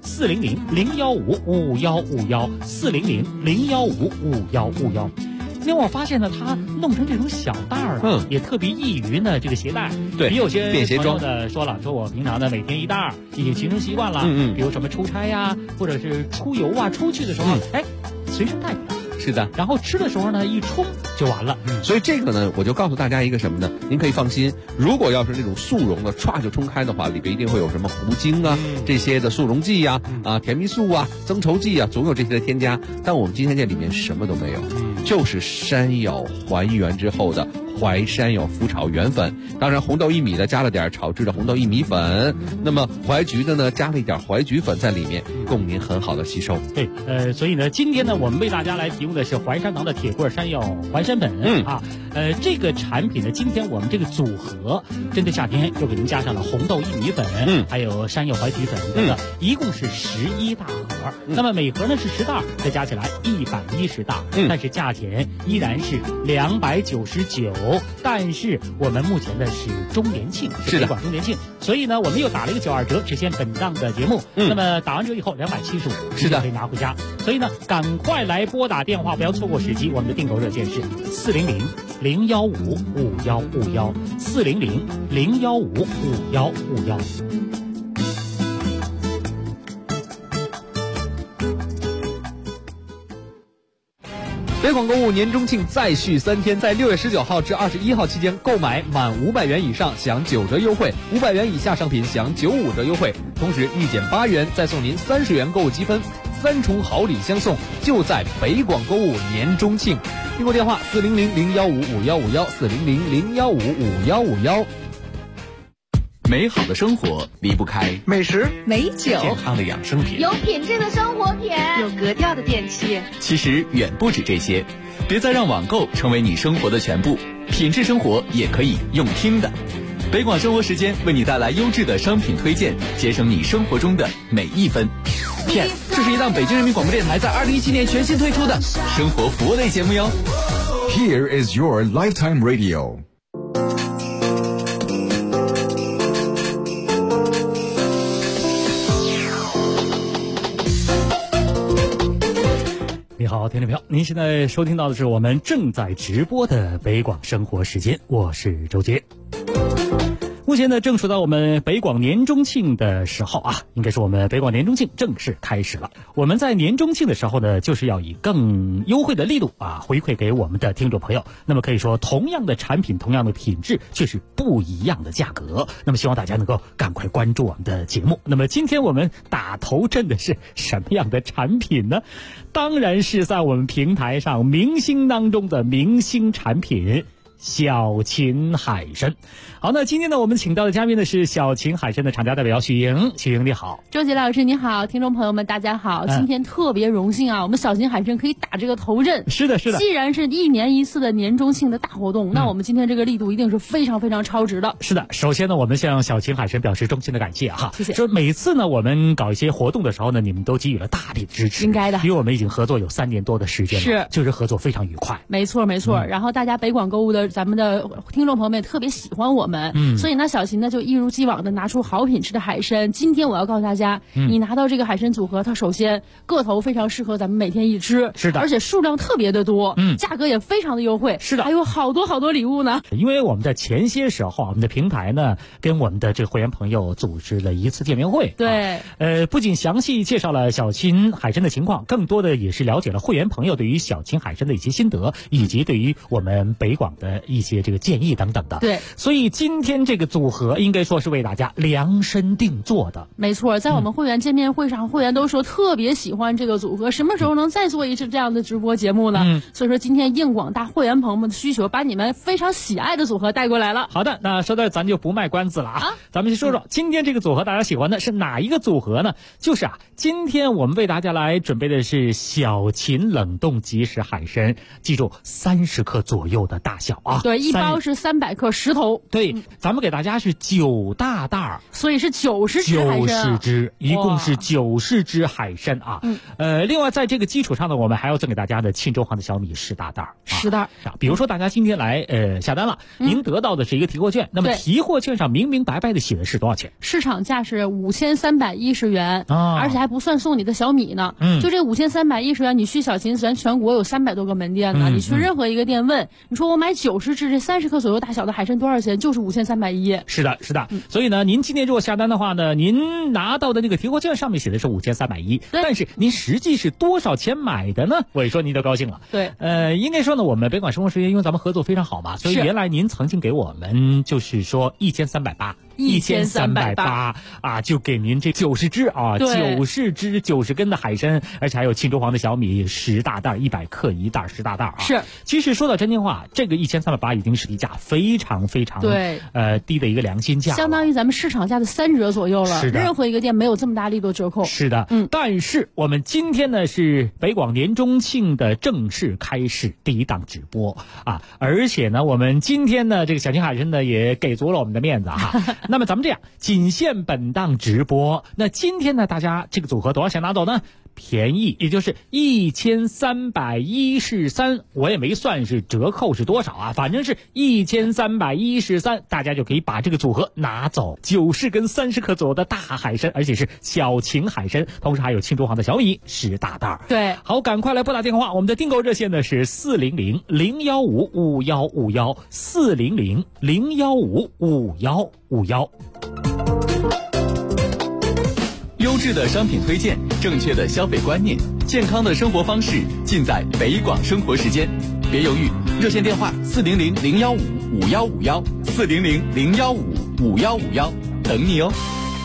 400-015-5151，400-015-5151。因为我发现呢，它弄成这种小袋儿也特别易于呢这个携带。 对， 比有些便携装的说我平常呢每天1袋已经形成习惯了。比如什么出差呀，或者是出游出去的时候，随身带着。 是的， 然后吃的时候呢，一冲就完了。 所以这个呢，我就告诉大家一个什么呢？您可以放心，如果要是那种速溶的，歘就冲开的话，里边一定会有什么糊精这些的速溶剂甜蜜素增稠剂总有这些的添加。但我们今天这里面什么都没有，就是山药还原之后的淮山药麸炒原粉。当然红豆薏米的加了点炒制的红豆薏米粉，那么淮菊的呢加了一点淮菊粉在里面，供您很好的吸收。 对，所以呢，今天呢我们为大家来提供的是淮山堂的铁棍山药淮山粉这个产品呢，今天我们这个组合针对夏天又给您加上了红豆薏米粉，还有山药淮菊粉等等，一共是11大盒。那么每盒呢是10袋，再加起来110袋，但是价钱依然是299。但是我们目前的是周年庆，是北广周年庆，所以呢我们又打了一个92折，只限本档的节目。那么打完折以后275， 是的， 可以拿回家。所以呢，赶快来拨打电话，不要错过时机。我们的订购热线是400-015-5151，400-015-5151。 北广购物年中庆再续3天，在6月19号至21号期间购买满500元以上享9折优惠，500元以下商品享95折优惠，同时1减8元再送您30元购物积分，3重好礼相送，就在北广购物年中庆。订购电话400-015-5151，400-015-5151。 美好的生活离不开美食、 美酒、 健康的养生品， 有品质的生活品， 有格调的电器。 其实远不止这些，别再让网购成为你生活的全部，品质生活也可以用听的。北广生活时间为你带来优质的商品推荐，节省你生活中的每一分。 Yes， 这是一档北京人民广播电台在2017年全新推出的生活服务类节目哟。 Here is your lifetime radio。 你好，听众朋友，您现在收听到的是我们正在直播的北广生活时间，我是周杰。目前呢，正处到我们北广年中庆的时候啊，应该说我们北广年中庆正式开始了。我们在年中庆的时候呢，就是要以更优惠的力度啊，回馈给我们的听众朋友。那么可以说，同样的产品，同样的品质，却是不一样的价格。那么希望大家能够赶快关注我们的节目。那么今天我们打头阵的是什么样的产品呢？当然是在我们平台上明星当中的明星产品。小秦海参。好，那今天呢，我们请到的嘉宾呢是小秦海参的厂家代表许莹。许莹你好。 周杰老师你好，听众朋友们大家好。今天特别荣幸啊，我们小秦海参可以打这个头阵。 是的，是的。 既然是1年1次的年中庆的大活动，那我们今天这个力度一定是非常非常超值的。 是的，首先呢，我们向小秦海参表示衷心的感谢哈。 谢谢。 说每次呢，我们搞一些活动的时候呢，你们都给予了大力支持。 应该的。 因为我们已经合作有3年多的时间了， 是， 就是合作非常愉快。 没错，没错。然后大家北广购物的咱们的听众朋友们也特别喜欢我们，所以呢，小秦呢就一如既往的拿出好品质的海参。今天我要告诉大家，你拿到这个海参组合，它首先个头非常适合咱们每天一吃， 是的， 而且数量特别的多，价格也非常的优惠， 是的， 还有好多好多礼物呢。 因为我们在前些时候，我们的平台呢跟我们的这个会员朋友组织了一次见面会， 对， 不仅详细介绍了小秦海参的情况，更多的也是了解了会员朋友对于小秦海参的一些心得，以及对于我们北广的一些这个建议等等的。 对， 所以今天这个组合应该说是为大家量身定做的。 没错，在我们会员见面会上，会员都说特别喜欢这个组合，什么时候能再做一次这样的直播节目呢？所以说今天应广大会员朋友们的需求，把你们非常喜爱的组合带过来了。 好的，那说到咱就不卖关子了啊，咱们先说说今天这个组合大家喜欢的是哪一个组合呢？就是今天我们为大家来准备的是小秦冷冻即食海参，记住30克左右的大小啊。 对，一包是300克10头。 对，咱们给大家是9大袋， 所以是90只海参 ，90只，一共是90只海参啊。另外在这个基础上呢，我们还要赠给大家的沁州黄的小米10大袋 ，10袋。 比如说大家今天来下单了，您得到的是一个提货券，那么提货券上明明白白的写的是多少钱？ 市场价是5310元，而且还不算送你的小米呢。就这5310元，你去小秦咱全国有300多个门店呢，你去任何一个店问，你说我买90只这30克左右大小的海参多少钱？就是5310。 是的，是的。所以呢，您今天如果下单的话呢，您拿到的那个提货券上面写的是5310，但是您实际是多少钱买的呢？我一说您就高兴了。 对， 应该说呢，我们北广生活时间因为咱们合作非常好嘛，所以原来您曾经给我们就是说1380啊，就给您这90只啊，90只90根的海参，而且还有沁州黄的小米10大袋，100克一袋10大袋啊。 是， 其实说到真心话，这个1380已经是一价非常非常对低的一个良心价， 相当于咱们市场价的3折左右了。 是的， 任何一个店没有这么大力度折扣。 是的，但是我们今天呢是北广年中庆的正式开始第一档直播啊，而且呢我们今天呢这个小秦海参呢也给足了我们的面子哈。那么咱们这样，仅限本档直播。那今天呢大家这个组合多少钱拿走呢？便宜，也就是1313，我也没算是折扣是多少啊，反正是1313，大家就可以把这个组合拿走，90根30克左右的大海参，而且是小秦海参，同时还有沁州黄的小米10大袋。 对， 好，赶快来拨打电话，我们的订购热线呢是400-015-5151，400-015-5151。 质的商品推荐，正确的消费观念，健康的生活方式，尽在北广生活时间。别犹豫，热线电话400-015-5151，400-015-5151，等你哦。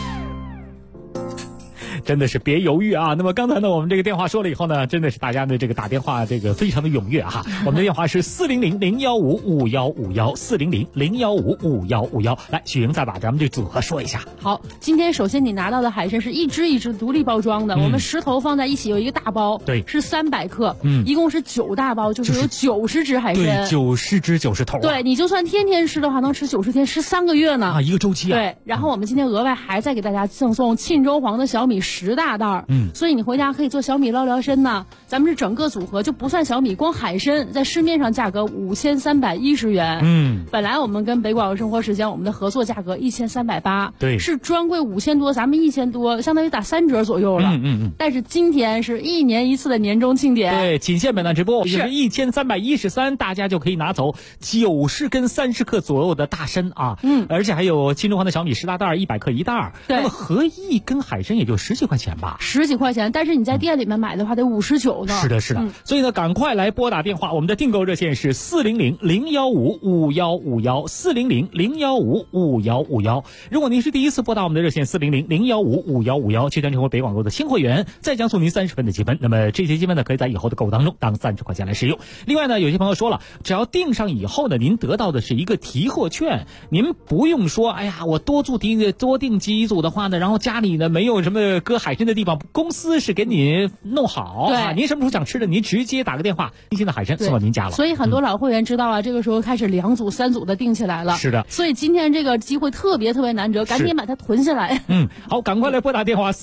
真的是别犹豫啊！那么刚才呢，我们这个电话说了以后呢，真的是大家的这个打电话这个非常的踊跃哈。我们的电话是400-015-5151，400-015-5151。来，许莹再把咱们这组合说一下。 好，今天首先你拿到的海参是一只一只独立包装的，我们10头放在一起有一个大包， 对， 是300克，一共是9大包，就是有90只海参， 对，90只90头， 对，你就算天天吃的话，能吃90天，吃3个月呢啊，一个周期啊。 对，然后我们今天额外还再给大家赠送沁州黄的小米10大袋，所以你回家可以做小米捞辽参呢。咱们是整个组合就不算小米，光海参在市面上价格5310元，本来我们跟北广生活时间我们的合作价格1380， 对， 是专柜5000多，咱们1000多，相当于打3折左右了，但是今天是1年1次的年终庆典， 对，仅限本档直播，是1313，大家就可以拿走90根30克左右的大参啊，而且还有沁州黄的小米10大袋，100克1袋，那么合一根海参也就10几块钱吧 ，10几块钱，但是你在店里面买的话得59呢。 是的，是的，所以呢，赶快来拨打电话，我们的订购热线是400-015-5151，400-015-5151。如果您是第一次拨打我们的热线400-015-5151，就将成为北广购的新会员，再将送您30分的积分。那么这些积分呢，可以在以后的购物当中当30块钱来使用。另外呢，有些朋友说了，只要订上以后呢，您得到的是一个提货券，您不用说，哎呀，我多订几组的话呢，然后家里呢没有什么搁海参的地方，公司是给你弄好，对，您什么时候想吃的，您直接打个电话，新鲜的海参送到您家了。 所以很多老会员知道啊，这个时候开始2组3组的订起来了。 是的， 所以今天这个机会特别难得，赶紧把它囤下来。 好，赶快来拨打电话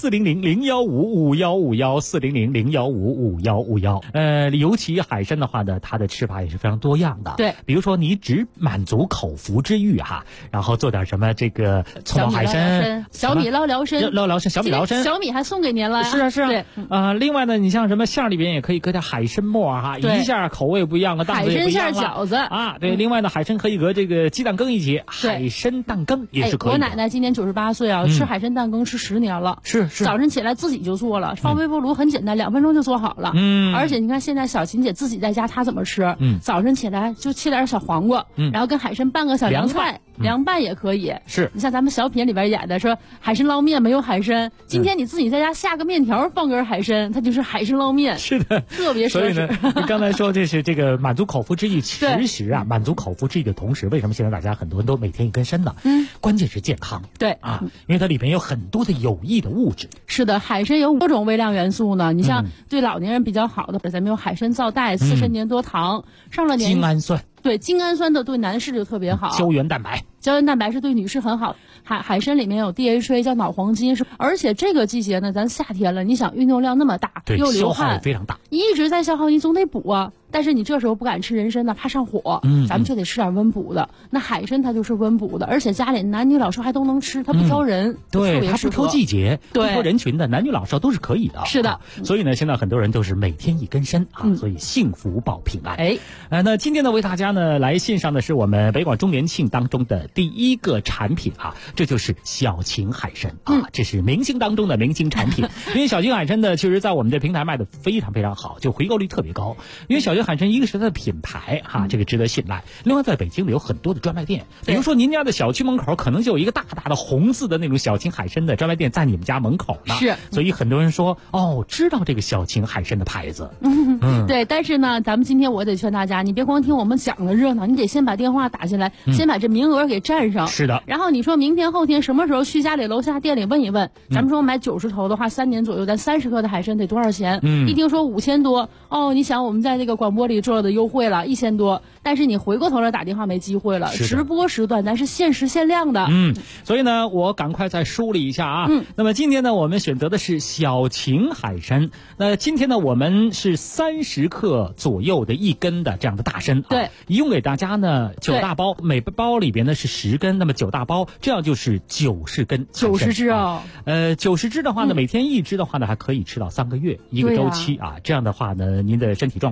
400-015-5151，400-015-5151。尤其海参的话呢，它的吃法也是非常多样的。 对， 比如说你只满足口腹之欲哈，然后做点什么这个葱爆海参、 小米捞辽参、 小米辽参， 小米还送给您了。 是啊。 对另外呢，你像什么馅里边也可以搁点海参末哈，一下口味不一样了，档次也不一样了。 海参馅饺子啊，对。另外呢，海参可以搁这个鸡蛋羹一起，海参蛋羹也是可以的。 我奶奶今年98岁啊，吃海参蛋羹吃10年了。 是。 早晨起来自己就做了，放微波炉很简单，2分钟就做好了。而且你看现在小琴姐自己在家，她怎么吃？早晨起来就切点小黄瓜，然后跟海参拌个小凉菜。凉拌也可以， 是你像咱们小品里边演的说海参捞面没有海参，今天你自己在家下个面条放根海参，它就是海参捞面。 是的， 特别奢侈。 所以呢，你刚才说这是这个满足口腹之欲，其实啊，满足口腹之欲的同时，为什么现在大家很多人都每天一根参呢？关键是健康。 对啊，因为它里面有很多的有益的物质。 是的，海参有多种微量元素呢。你像对老年人比较好的，咱们有海参皂苷、刺参粘多糖，上了年精氨酸。 对，精氨酸的对男士就特别好。 胶原蛋白是对女士很好。海参里面有 DHA 叫脑黄金，而且这个季节呢，咱夏天了，你想运动量那么大，又流汗， 消耗非常大， 一直在消耗，你总得补啊。但是你这时候不敢吃人参呢，怕上火，咱们就得吃点温补的。那海参它就是温补的，而且家里男女老少还都能吃，它不挑人， 对，它不挑季节， 对， 不挑人群的，男女老少都是可以的。 是的， 所以呢，现在很多人都是每天一根参啊，所以幸福保平安。那今天呢，为大家呢来献上的是我们北广周年庆当中的第一个产品啊，这就是小秦海参啊，这是明星当中的明星产品。因为小秦海参呢，其实在我们的平台卖的非常非常好，就回购率特别高。因为小秦海参一个是它的品牌哈，这个值得信赖。另外，在北京里有很多的专卖店，比如说您家的小区门口可能就有一个大大的红字的那种小秦海参的专卖店在你们家门口呢。 是， 所以很多人说知道这个小秦海参的牌子。 对，但是呢，咱们今天我得劝大家，你别光听我们讲的热闹，你得先把电话打进来，先把这名额给占上。 是的。 然后你说明天后天什么时候去家里楼下店里问一问，咱们说买90头的话，3年左右，咱30克的海参得多少钱？一听说5000多，你想我们在那个广播里做的优惠了1000多，但是你回过头来打电话没机会了。直播时段咱是限时限量的。 所以呢，我赶快再梳理一下啊。那么今天呢，我们选择的是小秦海参。那今天呢，我们是30克左右的一根的这样的大参。 对， 一共给大家呢9大包，每包里边呢是10根，那么9大包，这样就是90根。 90只哦。 90只的话呢，每天1只的话呢，还可以吃到3个月一个周期啊。这样的话呢，您的身体状况呢肯定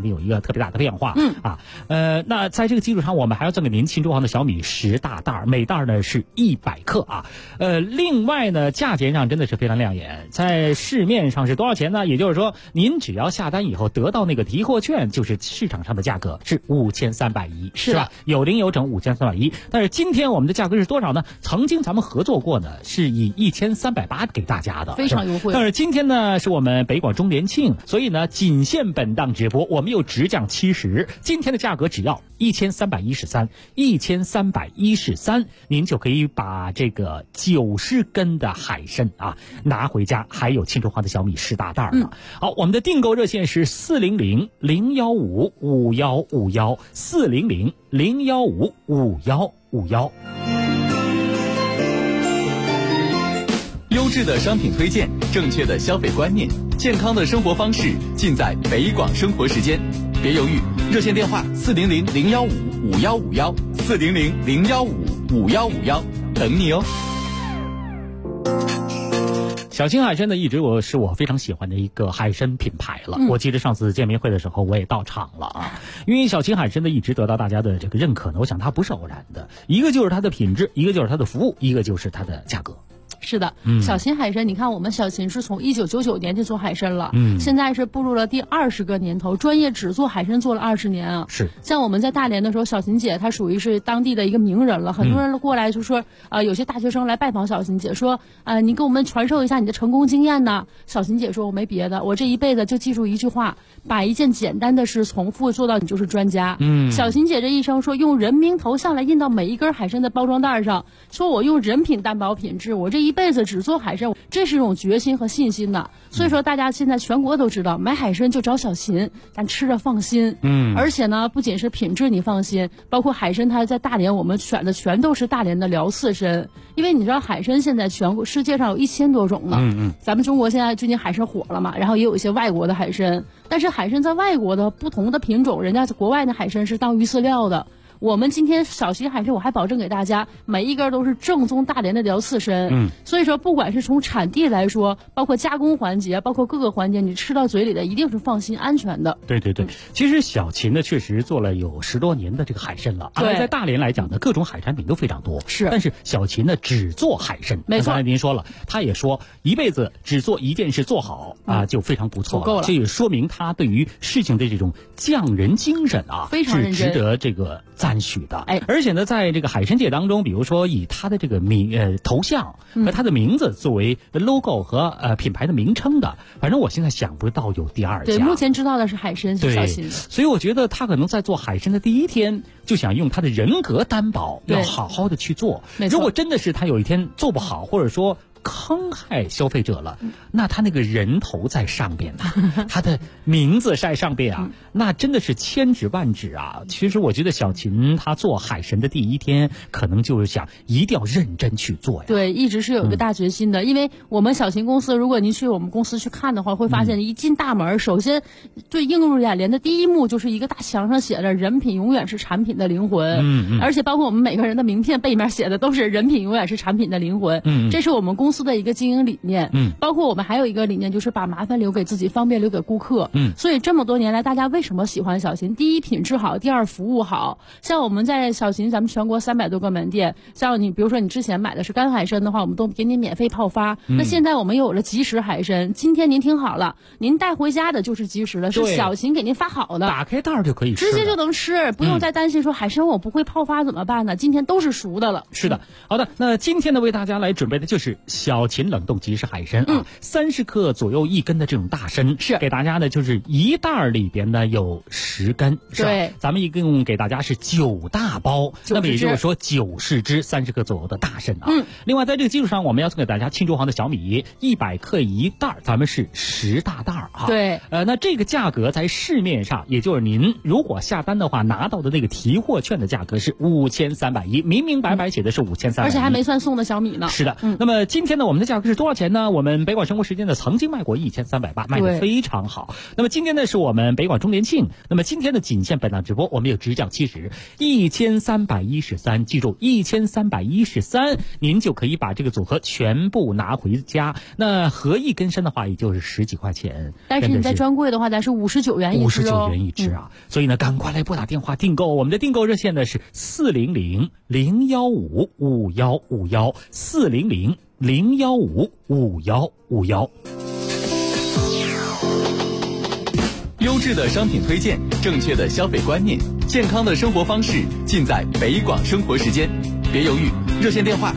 品有一个特别大的变化。那在这个基础上，我们还要赠给您庆州行的小米10大袋，每袋呢是100克啊。另外呢，价钱上真的是非常亮眼，在市面上是多少钱呢？也就是说，您只要下单以后得到那个提货券，就是市场上的价格是5310，是吧？有零有整5310。但是今天我们的价格是多少呢？曾经咱们合作过呢，是以1380给大家的， 非常优惠。 但是今天呢，是我们北广中联庆，所以呢，仅限本档直播，我们又直降70，今天的价格只要1313，您就可以把这个90根的海参啊拿回家，还有庆州行的小米10大袋呢。好，我们的订购热线是400-015-5151，400-015-5151。 优质的商品推荐，正确的消费观念，健康的生活方式，尽在北广生活时间。别犹豫，热线电话400-015-5151，400-015-5151，等你哦。 小秦海参呢，一直是我非常喜欢的一个海参品牌了。我记得上次见面会的时候，我也到场了啊。因为小秦海参呢，一直得到大家的这个认可呢，我想它不是偶然的，一个就是它的品质，一个就是它的服务，一个就是它的价格。 是的，小秦海参，你看我们小秦是从1999年就做海参了，现在是步入了第20个年头，专业只做海参做了20年啊。 是， 像我们在大连的时候，小秦姐她属于是当地的一个名人了，很多人过来就说，有些大学生来拜访小秦姐，说，你给我们传授一下你的成功经验呢。小秦姐说，我没别的，我这一辈子就记住一句话，把一件简单的事重复做到你就是专家。小秦姐这一生说，用人名头像来印到每一根海参的包装袋上，说我用人品担保品质，我这一辈子只做海参，这是一种决心和信心的。所以说大家现在全国都知道，买海参就找小秦，咱吃着放心。而且呢，不仅是品质你放心，包括海参它在大连我们选的全都是大连的辽刺参，因为你知道海参现在全国世界上有1000多种呢。咱们中国现在最近海参火了嘛，然后也有一些外国的海参，但是海参在外国的不同的品种，人家国外的海参是当鱼饲料的。我们今天小秦海参，我还保证给大家每一根都是正宗大连的辽刺参。所以说不管是从产地来说，包括加工环节，包括各个环节，你吃到嘴里的一定是放心安全的。 对，其实小秦呢确实做了有10多年的这个海参了，而在大连来讲呢，各种海产品都非常多。 是， 但是小秦呢只做海参。 没错， 刚才您说了，他也说一辈子只做一件事做好就非常不错了， 够了。 这也说明他对于事情的这种匠人精神非常认真， 是值得这个赞许的。而且呢，在这个海参界当中，比如说以他的这个头像和他的名字作为 logo 和品牌的名称的，反正我现在想不到有第二家。 对，目前知道的是海参是小秦。 所以我觉得他可能在做海参的第一天就想用他的人格担保，要好好的去做。如果真的是他有一天做不好，或者说坑害消费者了，那他那个人头在上边呢，他的名字在上边啊，那真的是千指万指啊。其实我觉得小秦他做海参的第一天，可能就是想一定要认真去做呀。 对，一直是有一个大决心的。因为我们小秦公司，如果您去我们公司去看的话，会发现一进大门，首先最映入眼帘的第一幕就是一个大墙上写着"人品永远是产品的灵魂"，而且包括我们每个人的名片背面写的都是"人品永远是产品的灵魂"。这是我们公司的一个经营理念。包括我们还有一个理念，就是把麻烦留给自己，方便留给顾客。所以这么多年来，大家为什么喜欢小秦？第一，品质好；第二，服务好。像我们在小秦，咱们全国300多个门店，像你比如说你之前买的是干海参的话，我们都给你免费泡发。那现在我们又有了即食海参，今天您听好了，您带回家的就是即食的，是小秦给您发好的， 打开袋就可以吃， 直接就能吃，不用再担心说海参我不会泡发怎么办呢？今天都是熟的了。 是的，好的，那今天呢为大家来准备的就是小秦冷冻即食海参啊，30克左右1根的这种大参， 是给大家呢就是一袋里边呢有10根，是吧？ 对， 咱们一共给大家是9大包，那么也就是说90只30克左右的大参啊。另外在这个基础上，我们要送给大家庆州行的小米100克一袋，咱们是10大袋啊。 对， 那这个价格在市面上，也就是您如果下单的话拿到的那个提货券的价格是5310，明明白白写的是5310， 而且还没算送的小米呢。 是的，那么今天天呢，我们的价格是多少钱呢？我们北广生活时间呢曾经卖过1380，卖得非常好。那么今天呢是我们北广周年庆，那么今天的仅限本档直播，我们有直降70 1313，记住1313，您就可以把这个组合全部拿回家。那合一跟身的话，也就是10几块钱。 但是你在专柜的话，咱是59元一只 59元一只啊！所以呢，赶快来拨打电话订购。我们的订购热线呢是400-015-5151，400-015-5151。 优质的商品推荐，正确的消费观念，健康的生活方式，尽在北广生活时间。别犹豫，热线电话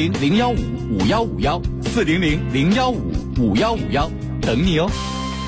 400-015-5151，400-015-5151，等你哦。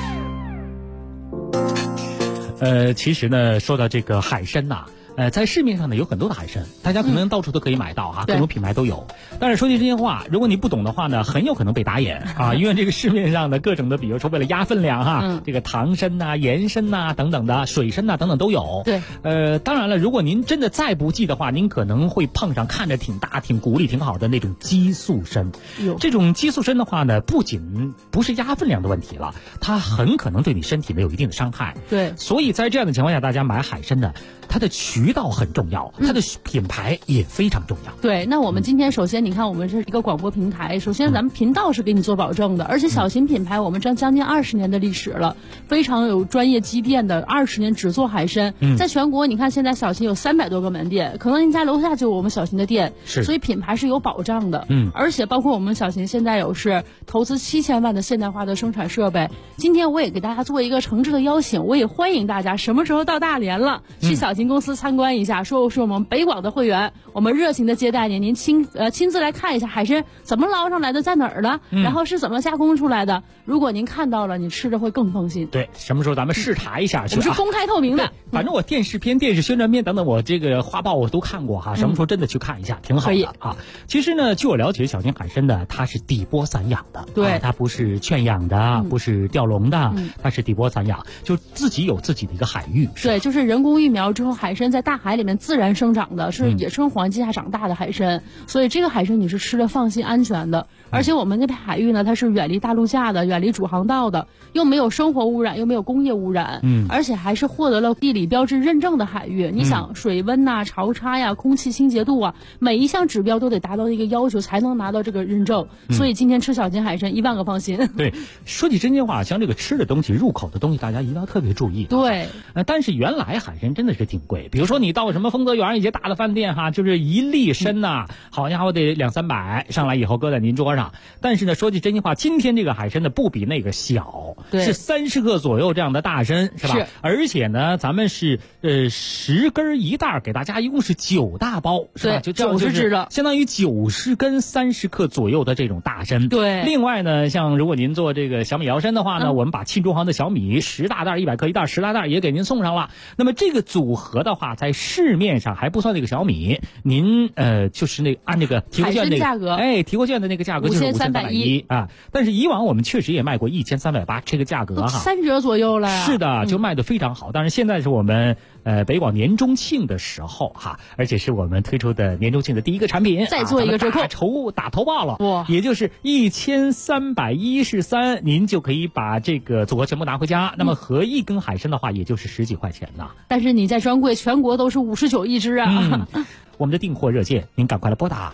其实呢，说到这个海参呐，在市面上呢有很多的海参，大家可能到处都可以买到哈，各种品牌都有。但是说句真心话，如果你不懂的话呢，很有可能被打眼啊，因为这个市面上的各种的，比如说为了压分量哈，这个糖参呐、盐参呐等等的，水参呐等等都有。 对， 当然了，如果您真的再不济的话，您可能会碰上看着挺大、挺骨力挺好的那种激素参。这种激素参的话呢，不仅不是压分量的问题了，它很可能对你身体呢有一定的伤害。 对， 所以在这样的情况下，大家买海参呢，它的渠道很重要，它的品牌也非常重要。 对，那我们今天首先你看，我们是一个广播平台，首先咱们频道是给你做保证的，而且小型品牌我们将近20年的历史了，非常有专业积淀的，20年只做海参。在全国你看现在小型有300多个门店，可能您家楼下就有我们小型的店，所以品牌是有保障的。而且包括我们小型现在有是投资7000万的现代化的生产设备。今天我也给大家做一个诚挚的邀请，我也欢迎大家什么时候到大连了，去小型公司参观一下，说是我们北广的会员，我们热情的接待您，您亲自来看一下海参怎么捞上来的，在哪儿的，然后是怎么加工出来的。如果您看到了，你吃着会更放心。 对，什么时候咱们视察一下去？ 我们是公开透明的。 反正我电视片、电视宣传片等等，我这个画报我都看过哈。什么时候真的去看一下，挺好的啊。其实呢，据我了解，小型海参呢，它是底波散养的， 对， 它不是圈养的，不是钓笼的，它是底波散养，就自己有自己的一个海域。 对，就是人工育苗之后，海参在大海里面自然生长的，是野生黄金下长大的海参，所以这个海参你是吃的放心安全的。而且我们那片海域呢，它是远离大陆架的，远离主航道的，又没有生活污染，又没有工业污染，而且还是获得了地理标志认证的海域。你想水温呐、潮差呀、空气清洁度啊，每一项指标都得达到一个要求才能拿到这个认证。所以今天吃小型海参10000个放心。 对，说起真心话，像这个吃的东西、入口的东西，大家一定要特别注意。 对， 但是原来海参真的是挺贵，比如说你到什么丰泽园一些大的饭店哈，就是一粒参呐，好家伙得200-300，上来以后搁在您桌上。但是呢，说句真心话，今天这个海参呢不比那个小，是30克左右这样的大参，是吧？是。而且呢，咱们是10根1袋，给大家一共是9大包，是吧？就 90只的， 相当于90根30克左右的这种大参。 对。 另外呢，像如果您做这个小米摇参的话呢，我们把沁中航的小米10大袋100克1袋10大袋也给您送上了。那么这个组合的话，在市面上还不算那个小米，您就是那按那个提货券那个价格， 提货券的那个价格就是5310啊。但是以往我们确实也卖过1380这个价格哈 ，3折左右了。 是的，就卖得非常好。但是现在是我们北广年中庆的时候哈，而且是我们推出的年中庆的第一个产品， 再做一个折扣， 打头报了，哇，也就是1313，您就可以把这个组合全部拿回家。那么合一根海参的话，也就是10几块钱呢。 但是你在专柜全国都是59一只啊。 我们的订货热线，您赶快来拨打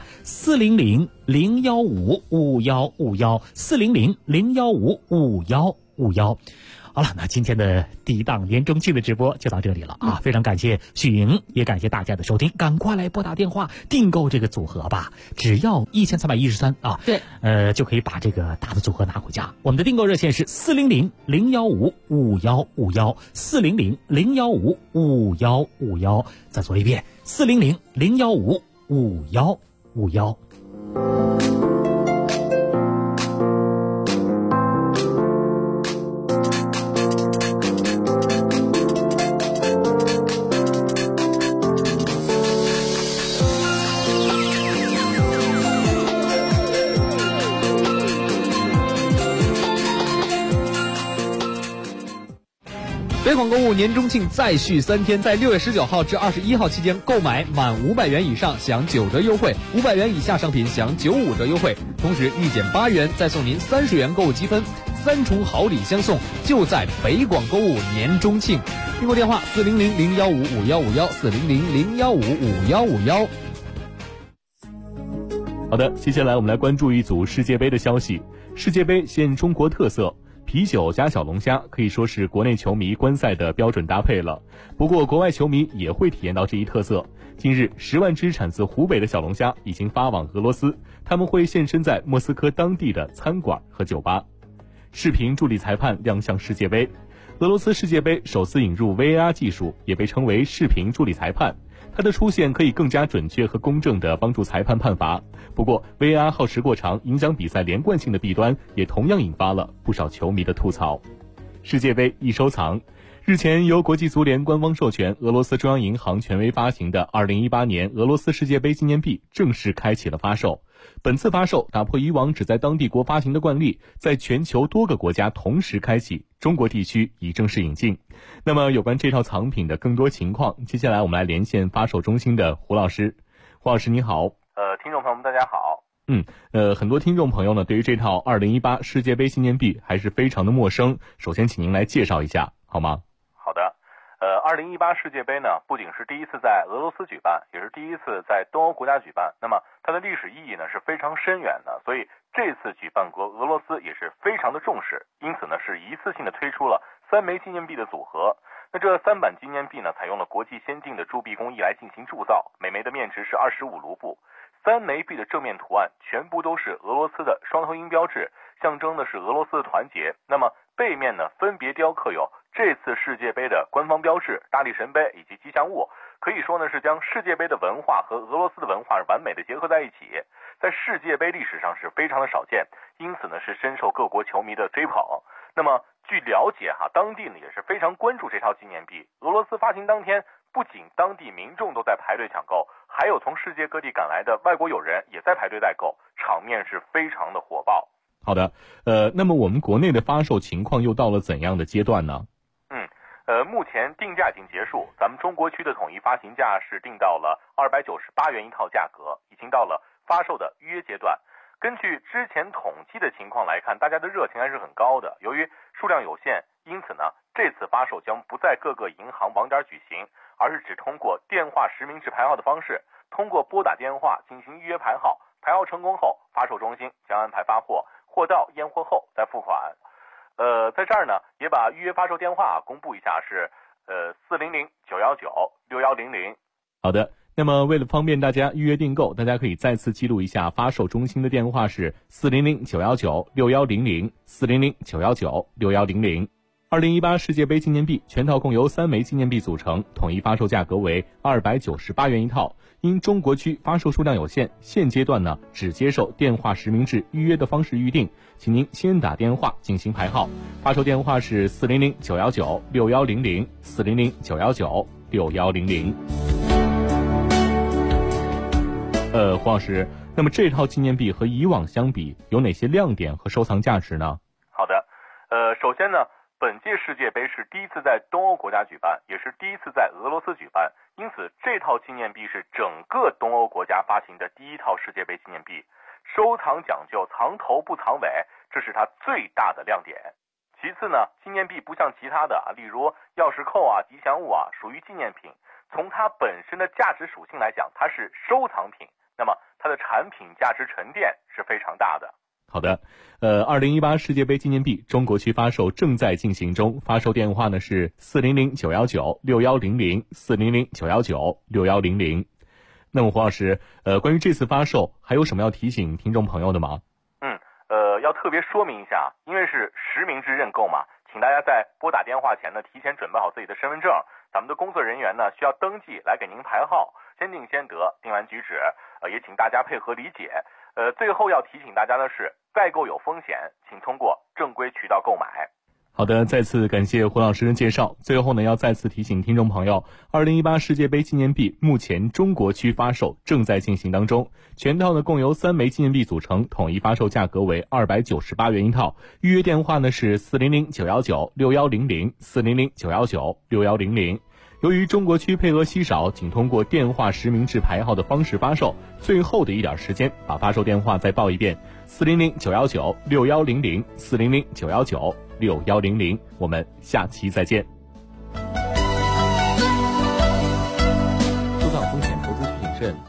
400-015-5151，400-015-5151。好了，那今天的第一档年中庆的直播就到这里了啊！非常感谢许莹，也感谢大家的收听，赶快来拨打电话订购这个组合吧，只要1313啊， 对， 就可以把这个大的组合拿回家。我们的订购热线是400-015-5151，400-015-5151，再说一遍，400-015-5151。 北广购物年中庆再续3天，在6月19号至21号期间，购买满500元以上享9折优惠，500元以下商品享95折优惠，同时1减8元再送您30元购物积分，3重好礼相送，就在北广购物年中庆。订购电话400-015-5151，400-015-5151。 好的，接下来我们来关注一组世界杯的消息。世界杯现中国特色，啤酒加小龙虾可以说是国内球迷观赛的标准搭配了。不过国外球迷也会体验到这一特色。近日10万只产自湖北的小龙虾已经发往俄罗斯，他们会现身在莫斯科当地的餐馆和酒吧。视频助理裁判亮相世界杯。俄罗斯世界杯首次引入 VAR 技术，也被称为视频助理裁判。它的出现可以更加准确和公正地帮助裁判判罚。不过 VAR 耗时过长，影响比赛连贯性的弊端也同样引发了不少球迷的吐槽。世界杯易收藏。日前由国际足联官方授权，俄罗斯中央银行权威发行的2018年俄罗斯世界杯纪念币正式开启了发售。本次发售打破以往只在当地国发行的惯例，在全球多个国家同时开启，中国地区已正式引进。那么有关这套藏品的更多情况，接下来我们来连线发售中心的胡老师。胡老师你好。 听众朋友们大家好。 很多听众朋友呢对于这套2018世界杯纪念币还是非常的陌生，首先请您来介绍一下好吗？ 好的。2018世界杯呢，不仅是第一次在俄罗斯举办，也是第一次在东欧国家举办。那么它的历史意义呢是非常深远的，所以这次举办国俄罗斯也是非常的重视，因此呢是一次性的推出了3枚纪念币的组合。那这3版纪念币呢，采用了国际先进的铸币工艺来进行铸造，每枚的面值是25卢布。3枚币的正面图案全部都是俄罗斯的双头鹰标志，象征的是俄罗斯的团结。那么背面呢分别雕刻有这次世界杯的官方标志、大力神杯以及吉祥物，可以说呢是将世界杯的文化和俄罗斯的文化完美的结合在一起，在世界杯历史上是非常的少见，因此呢是深受各国球迷的追捧。那么据了解当地呢也是非常关注这套纪念币。俄罗斯发行当天，不仅当地民众都在排队抢购，还有从世界各地赶来的外国友人也在排队代购，场面是非常的火爆。 好的，那么我们国内的发售情况又到了怎样的阶段呢？ 目前定价已经结束，咱们中国区的统一发行价是定到了298元一套价格，已经到了发售的预约阶段。根据之前统计的情况来看，大家的热情还是很高的。由于数量有限，因此呢，这次发售将不在各个银行网点举行，而是只通过电话实名制排号的方式，通过拨打电话进行预约排号，排号成功后，发售中心将安排发货，货到验货后再付款。在这儿呢，也把预约发售电话公布一下，是400-919-6100。 好的，那么为了方便大家预约订购，大家可以再次记录一下发售中心的电话是400-919-6100， 400-919-6100。2018世界杯纪念币全套共由3枚纪念币组成，统一发售价格为298元一套。因中国区发售数量有限，现阶段呢只接受电话实名制预约的方式预定，请您先打电话进行排号。发售电话是400-919-6100， 400-919-6100。黄老师，那么这套纪念币和以往相比，有哪些亮点和收藏价值呢？ 好的，首先呢，本届世界杯是第一次在东欧国家举办，也是第一次在俄罗斯举办，因此这套纪念币是整个东欧国家发行的第一套世界杯纪念币。收藏讲究藏头不藏尾，这是它最大的亮点。其次呢，纪念币不像其他的例如钥匙扣吉祥物属于纪念品，从它本身的价值属性来讲，它是收藏品，那么它的产品价值沉淀是非常大的。 好的，2018世界杯纪念币中国区发售正在进行中，发售电话呢是400-919-6100， 400-919-6100。那么黄老师，关于这次发售还有什么要提醒听众朋友的吗？ 要特别说明一下，因为是实名制认购嘛，请大家在拨打电话前呢，提前准备好自己的身份证，咱们的工作人员呢需要登记来给您排号，先定先得，定完举止，也请大家配合理解。最后要提醒大家的是，代购有风险，请通过正规渠道购买。 好的，再次感谢胡老师的介绍。最后呢，要再次提醒听众朋友，2018世界杯纪念币目前中国区发售正在进行当中，全套呢共由3枚纪念币组成，统一发售价格为298元一套。预约电话呢是400-919-6100，400-919-6100。由于中国区配额稀少，仅通过电话实名制排号的方式发售，最后的一点时间，把发售电话再报一遍：400-919-6100，400-919-6100。我们下期再见。 收到风险投资提醒慎。